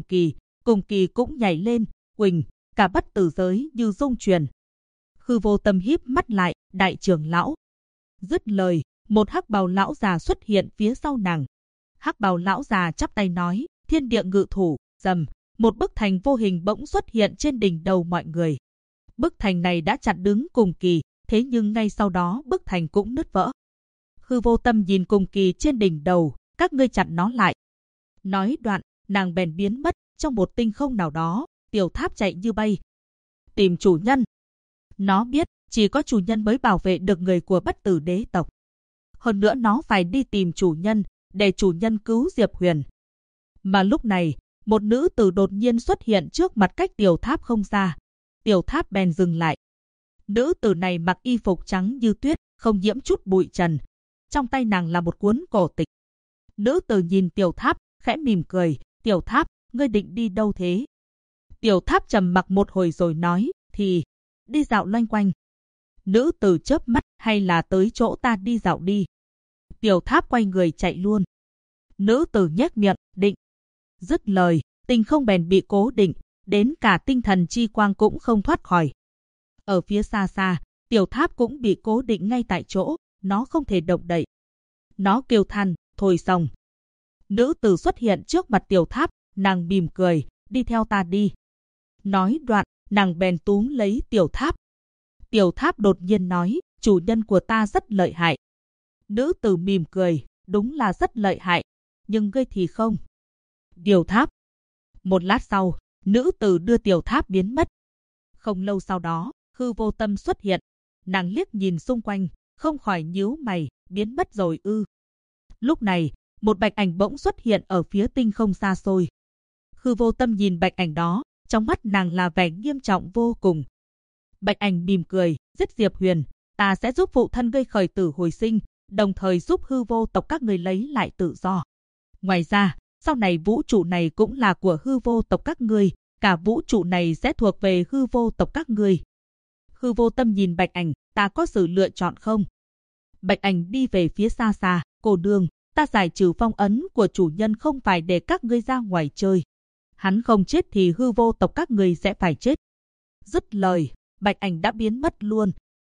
Kỳ cũng nhảy lên, uỳnh, cả bất tử giới như rung chuyển. Hư Vô Tâm híp mắt lại, đại trưởng lão. Dứt lời, một hắc bào lão già xuất hiện phía sau nàng. Hắc bào lão già chắp tay nói, thiên địa ngự thủ, rầm, một bức thành vô hình bỗng xuất hiện trên đỉnh đầu mọi người. Bức thành này đã chặn đứng Cùng Kỳ, thế nhưng ngay sau đó bức thành cũng nứt vỡ. Hư Vô Tâm nhìn Cùng Kỳ trên đỉnh đầu, các ngươi chặn nó lại. Nói đoạn, nàng bèn biến mất trong một tinh không nào đó. Tiểu Tháp chạy như bay, tìm chủ nhân. Nó biết chỉ có chủ nhân mới bảo vệ được người của bất tử đế tộc. Hơn nữa nó phải đi tìm chủ nhân, để chủ nhân cứu Diệp Huyền. Mà lúc này, một nữ tử đột nhiên xuất hiện trước mặt cách Tiểu Tháp không xa. Tiểu Tháp bèn dừng lại. Nữ tử này mặc y phục trắng như tuyết, không nhiễm chút bụi trần. Trong tay nàng là một cuốn cổ tịch. Nữ tử nhìn Tiểu Tháp, khẽ mỉm cười. Tiểu Tháp, ngươi định đi đâu thế? Tiểu Tháp trầm mặc một hồi rồi nói, thì đi dạo loanh quanh. Nữ tử chớp mắt, hay là tới chỗ ta đi dạo đi. Tiểu Tháp quay người chạy luôn. Nữ tử nhếch miệng, định. Dứt lời, tinh không bèn bị cố định, đến cả tinh thần chi quang cũng không thoát khỏi. Ở phía xa xa, Tiểu Tháp cũng bị cố định ngay tại chỗ, nó không thể động đậy. Nó kêu than, thôi xong. Nữ tử xuất hiện trước mặt Tiểu Tháp, nàng mỉm cười, đi theo ta đi. Nói đoạn, nàng bèn túm lấy Tiểu Tháp. Tiểu Tháp đột nhiên nói, chủ nhân của ta rất lợi hại. Nữ tử mỉm cười, đúng là rất lợi hại, nhưng ngươi thì không. Tiểu Tháp. Một lát sau, nữ tử đưa Tiểu Tháp biến mất. Không lâu sau đó, Hư Vô Tâm xuất hiện. Nàng liếc nhìn xung quanh, không khỏi nhíu mày, biến mất rồi ư. Lúc này, một bạch ảnh bỗng xuất hiện ở phía tinh không xa xôi. Hư Vô Tâm nhìn bạch ảnh đó, trong mắt nàng là vẻ nghiêm trọng vô cùng. Bạch ảnh mỉm cười, giết Diệp Huyền, ta sẽ giúp phụ thân gây khởi tử hồi sinh, đồng thời giúp hư vô tộc các ngươi lấy lại tự do. Ngoài ra, sau này vũ trụ này cũng là của hư vô tộc các ngươi, cả vũ trụ này sẽ thuộc về hư vô tộc các ngươi. Hư vô tâm nhìn Bạch Ảnh, ta có sự lựa chọn không? Bạch Ảnh đi về phía xa xa, cô nương, ta giải trừ phong ấn của chủ nhân không phải để các ngươi ra ngoài chơi. Hắn không chết thì hư vô tộc các ngươi sẽ phải chết. Dứt lời, Bạch Ảnh đã biến mất luôn.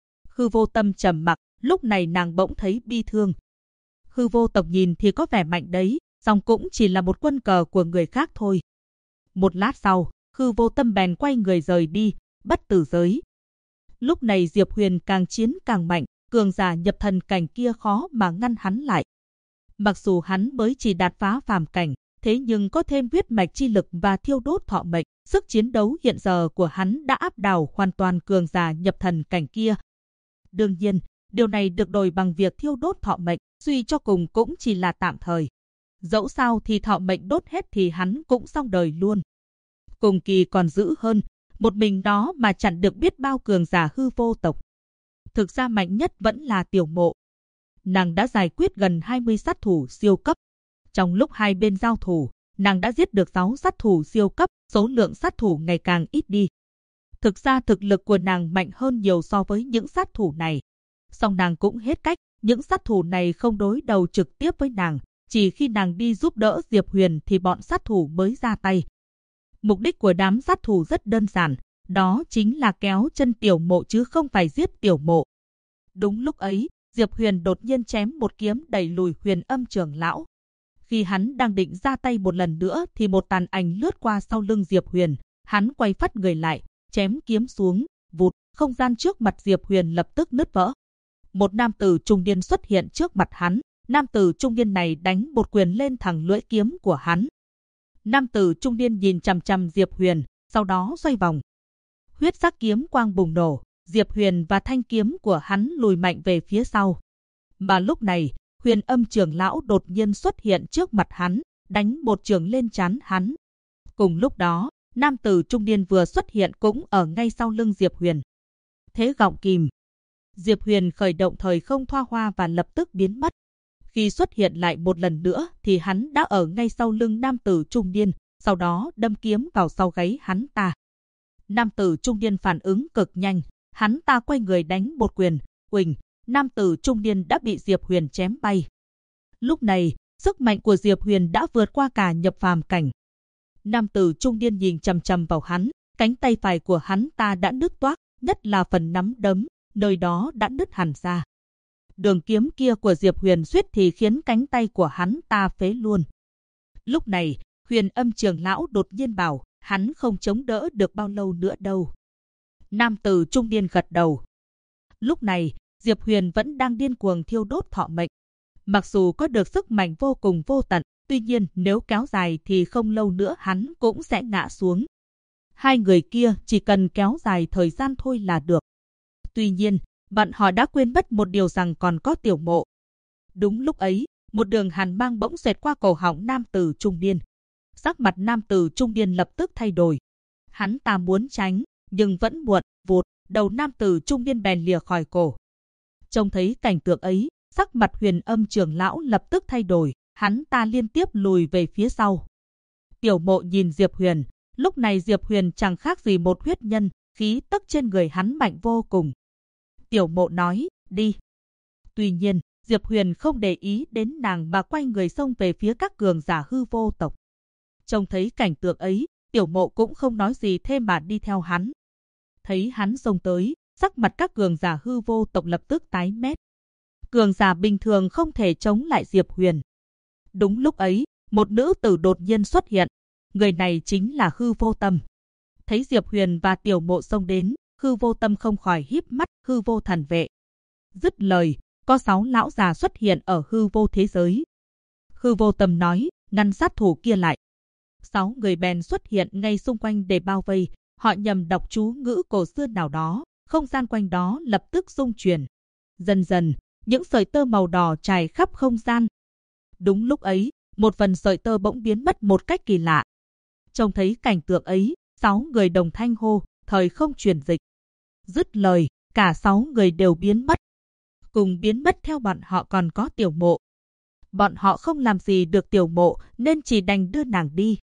Hư vô tâm trầm mặc, lúc này nàng bỗng thấy bi thương. Hư vô tộc nhìn thì có vẻ mạnh đấy, song cũng chỉ là một quân cờ của người khác thôi. Một lát sau, hư vô tâm bèn quay người rời đi, bất tử giới. Lúc này Diệp Huyền càng chiến càng mạnh, cường giả nhập thần cảnh kia khó mà ngăn hắn lại. Mặc dù hắn mới chỉ đạt phá phàm cảnh, thế nhưng có thêm huyết mạch chi lực và thiêu đốt thọ mệnh, sức chiến đấu hiện giờ của hắn đã áp đảo hoàn toàn cường giả nhập thần cảnh kia. Đương nhiên, điều này được đổi bằng việc thiêu đốt thọ mệnh, suy cho cùng cũng chỉ là tạm thời. Dẫu sao thì thọ mệnh đốt hết thì hắn cũng xong đời luôn. Cùng kỳ còn dữ hơn, một mình đó mà chặn được biết bao cường giả hư vô tộc. Thực ra mạnh nhất vẫn là Tiểu Mộ. Nàng đã giải quyết gần 20 sát thủ siêu cấp. Trong lúc hai bên giao thủ, nàng đã giết được 6 sát thủ siêu cấp, số lượng sát thủ ngày càng ít đi. Thực ra thực lực của nàng mạnh hơn nhiều so với những sát thủ này. Song nàng cũng hết cách, những sát thủ này không đối đầu trực tiếp với nàng. Chỉ khi nàng đi giúp đỡ Diệp Huyền thì bọn sát thủ mới ra tay. Mục đích của đám sát thủ rất đơn giản, đó chính là kéo chân Tiểu Mộ chứ không phải giết Tiểu Mộ. Đúng lúc ấy, Diệp Huyền đột nhiên chém một kiếm đẩy lùi Huyền Âm trưởng lão. Khi hắn đang định ra tay một lần nữa thì một tàn ảnh lướt qua sau lưng Diệp Huyền, hắn quay phắt người lại, chém kiếm xuống, vụt, không gian trước mặt Diệp Huyền lập tức nứt vỡ. Một nam tử trung niên xuất hiện trước mặt hắn, nam tử trung niên này đánh một quyền lên thẳng lưỡi kiếm của hắn. Nam tử trung niên nhìn chằm chằm Diệp Huyền, sau đó xoay vòng. Huyết sắc kiếm quang bùng nổ, Diệp Huyền và thanh kiếm của hắn lùi mạnh về phía sau. Mà lúc này, Huyền Âm trưởng lão đột nhiên xuất hiện trước mặt hắn, đánh một chưởng lên trán hắn. Cùng lúc đó, nam tử trung niên vừa xuất hiện cũng ở ngay sau lưng Diệp Huyền. Thế gọng kìm. Diệp Huyền khởi động thời không thoa hoa và lập tức biến mất. Khi xuất hiện lại một lần nữa thì hắn đã ở ngay sau lưng nam tử trung niên, sau đó đâm kiếm vào sau gáy hắn ta. Nam tử trung niên phản ứng cực nhanh, hắn ta quay người đánh một quyền, uỳnh, nam tử trung niên đã bị Diệp Huyền chém bay. Lúc này, sức mạnh của Diệp Huyền đã vượt qua cả nhập phàm cảnh. Nam tử trung niên nhìn chằm chằm vào hắn, cánh tay phải của hắn ta đã nứt toác, nhất là phần nắm đấm, nơi đó đã nứt hẳn ra. Đường kiếm kia của Diệp Huyền suýt thì khiến cánh tay của hắn ta phế luôn. Lúc này, Huyền Âm trưởng lão đột nhiên bảo, hắn không chống đỡ được bao lâu nữa đâu. Nam tử trung niên gật đầu. Lúc này, Diệp Huyền vẫn đang điên cuồng thiêu đốt thọ mệnh. Mặc dù có được sức mạnh vô cùng vô tận, tuy nhiên nếu kéo dài thì không lâu nữa hắn cũng sẽ ngã xuống. Hai người kia chỉ cần kéo dài thời gian thôi là được. Tuy nhiên, bọn họ đã quên mất một điều rằng còn có Tiểu Mộ. Đúng lúc ấy, một đường hàn mang bỗng xẹt qua cổ họng nam tử trung niên. Sắc mặt nam tử trung niên lập tức thay đổi. Hắn ta muốn tránh, nhưng vẫn muộn, vụt, đầu nam tử trung niên bèn lìa khỏi cổ. Trông thấy cảnh tượng ấy, sắc mặt Huyền Âm trưởng lão lập tức thay đổi, hắn ta liên tiếp lùi về phía sau. Tiểu Mộ nhìn Diệp Huyền, lúc này Diệp Huyền chẳng khác gì một huyết nhân, khí tức trên người hắn mạnh vô cùng. Tiểu Mộ nói, đi. Tuy nhiên, Diệp Huyền không để ý đến nàng mà quay người xông về phía các cường giả hư vô tộc. Trông thấy cảnh tượng ấy, Tiểu Mộ cũng không nói gì thêm mà đi theo hắn. Thấy hắn xông tới, sắc mặt các cường giả hư vô tộc lập tức tái mét. Cường giả bình thường không thể chống lại Diệp Huyền. Đúng lúc ấy, một nữ tử đột nhiên xuất hiện. Người này chính là Hư Vô Tâm. Thấy Diệp Huyền và Tiểu Mộ xông đến, Hư Vô Tâm không khỏi híp mắt, hư vô thần vệ. Dứt lời, có 6 lão già xuất hiện ở hư vô thế giới. Hư Vô Tâm nói, ngăn sát thủ kia lại. 6 người bèn xuất hiện ngay xung quanh để bao vây, họ nhầm đọc chú ngữ cổ xưa nào đó, không gian quanh đó lập tức rung chuyển. Dần dần, những sợi tơ màu đỏ trải khắp không gian. Đúng lúc ấy, một phần sợi tơ bỗng biến mất một cách kỳ lạ. Trông thấy cảnh tượng ấy, 6 người đồng thanh hô, thời không truyền dịch. Dứt lời, cả 6 người đều biến mất. cùng biến mất theo bọn họ còn có Tiểu Mộ. Bọn họ không làm gì được Tiểu Mộ nên chỉ đành đưa nàng đi.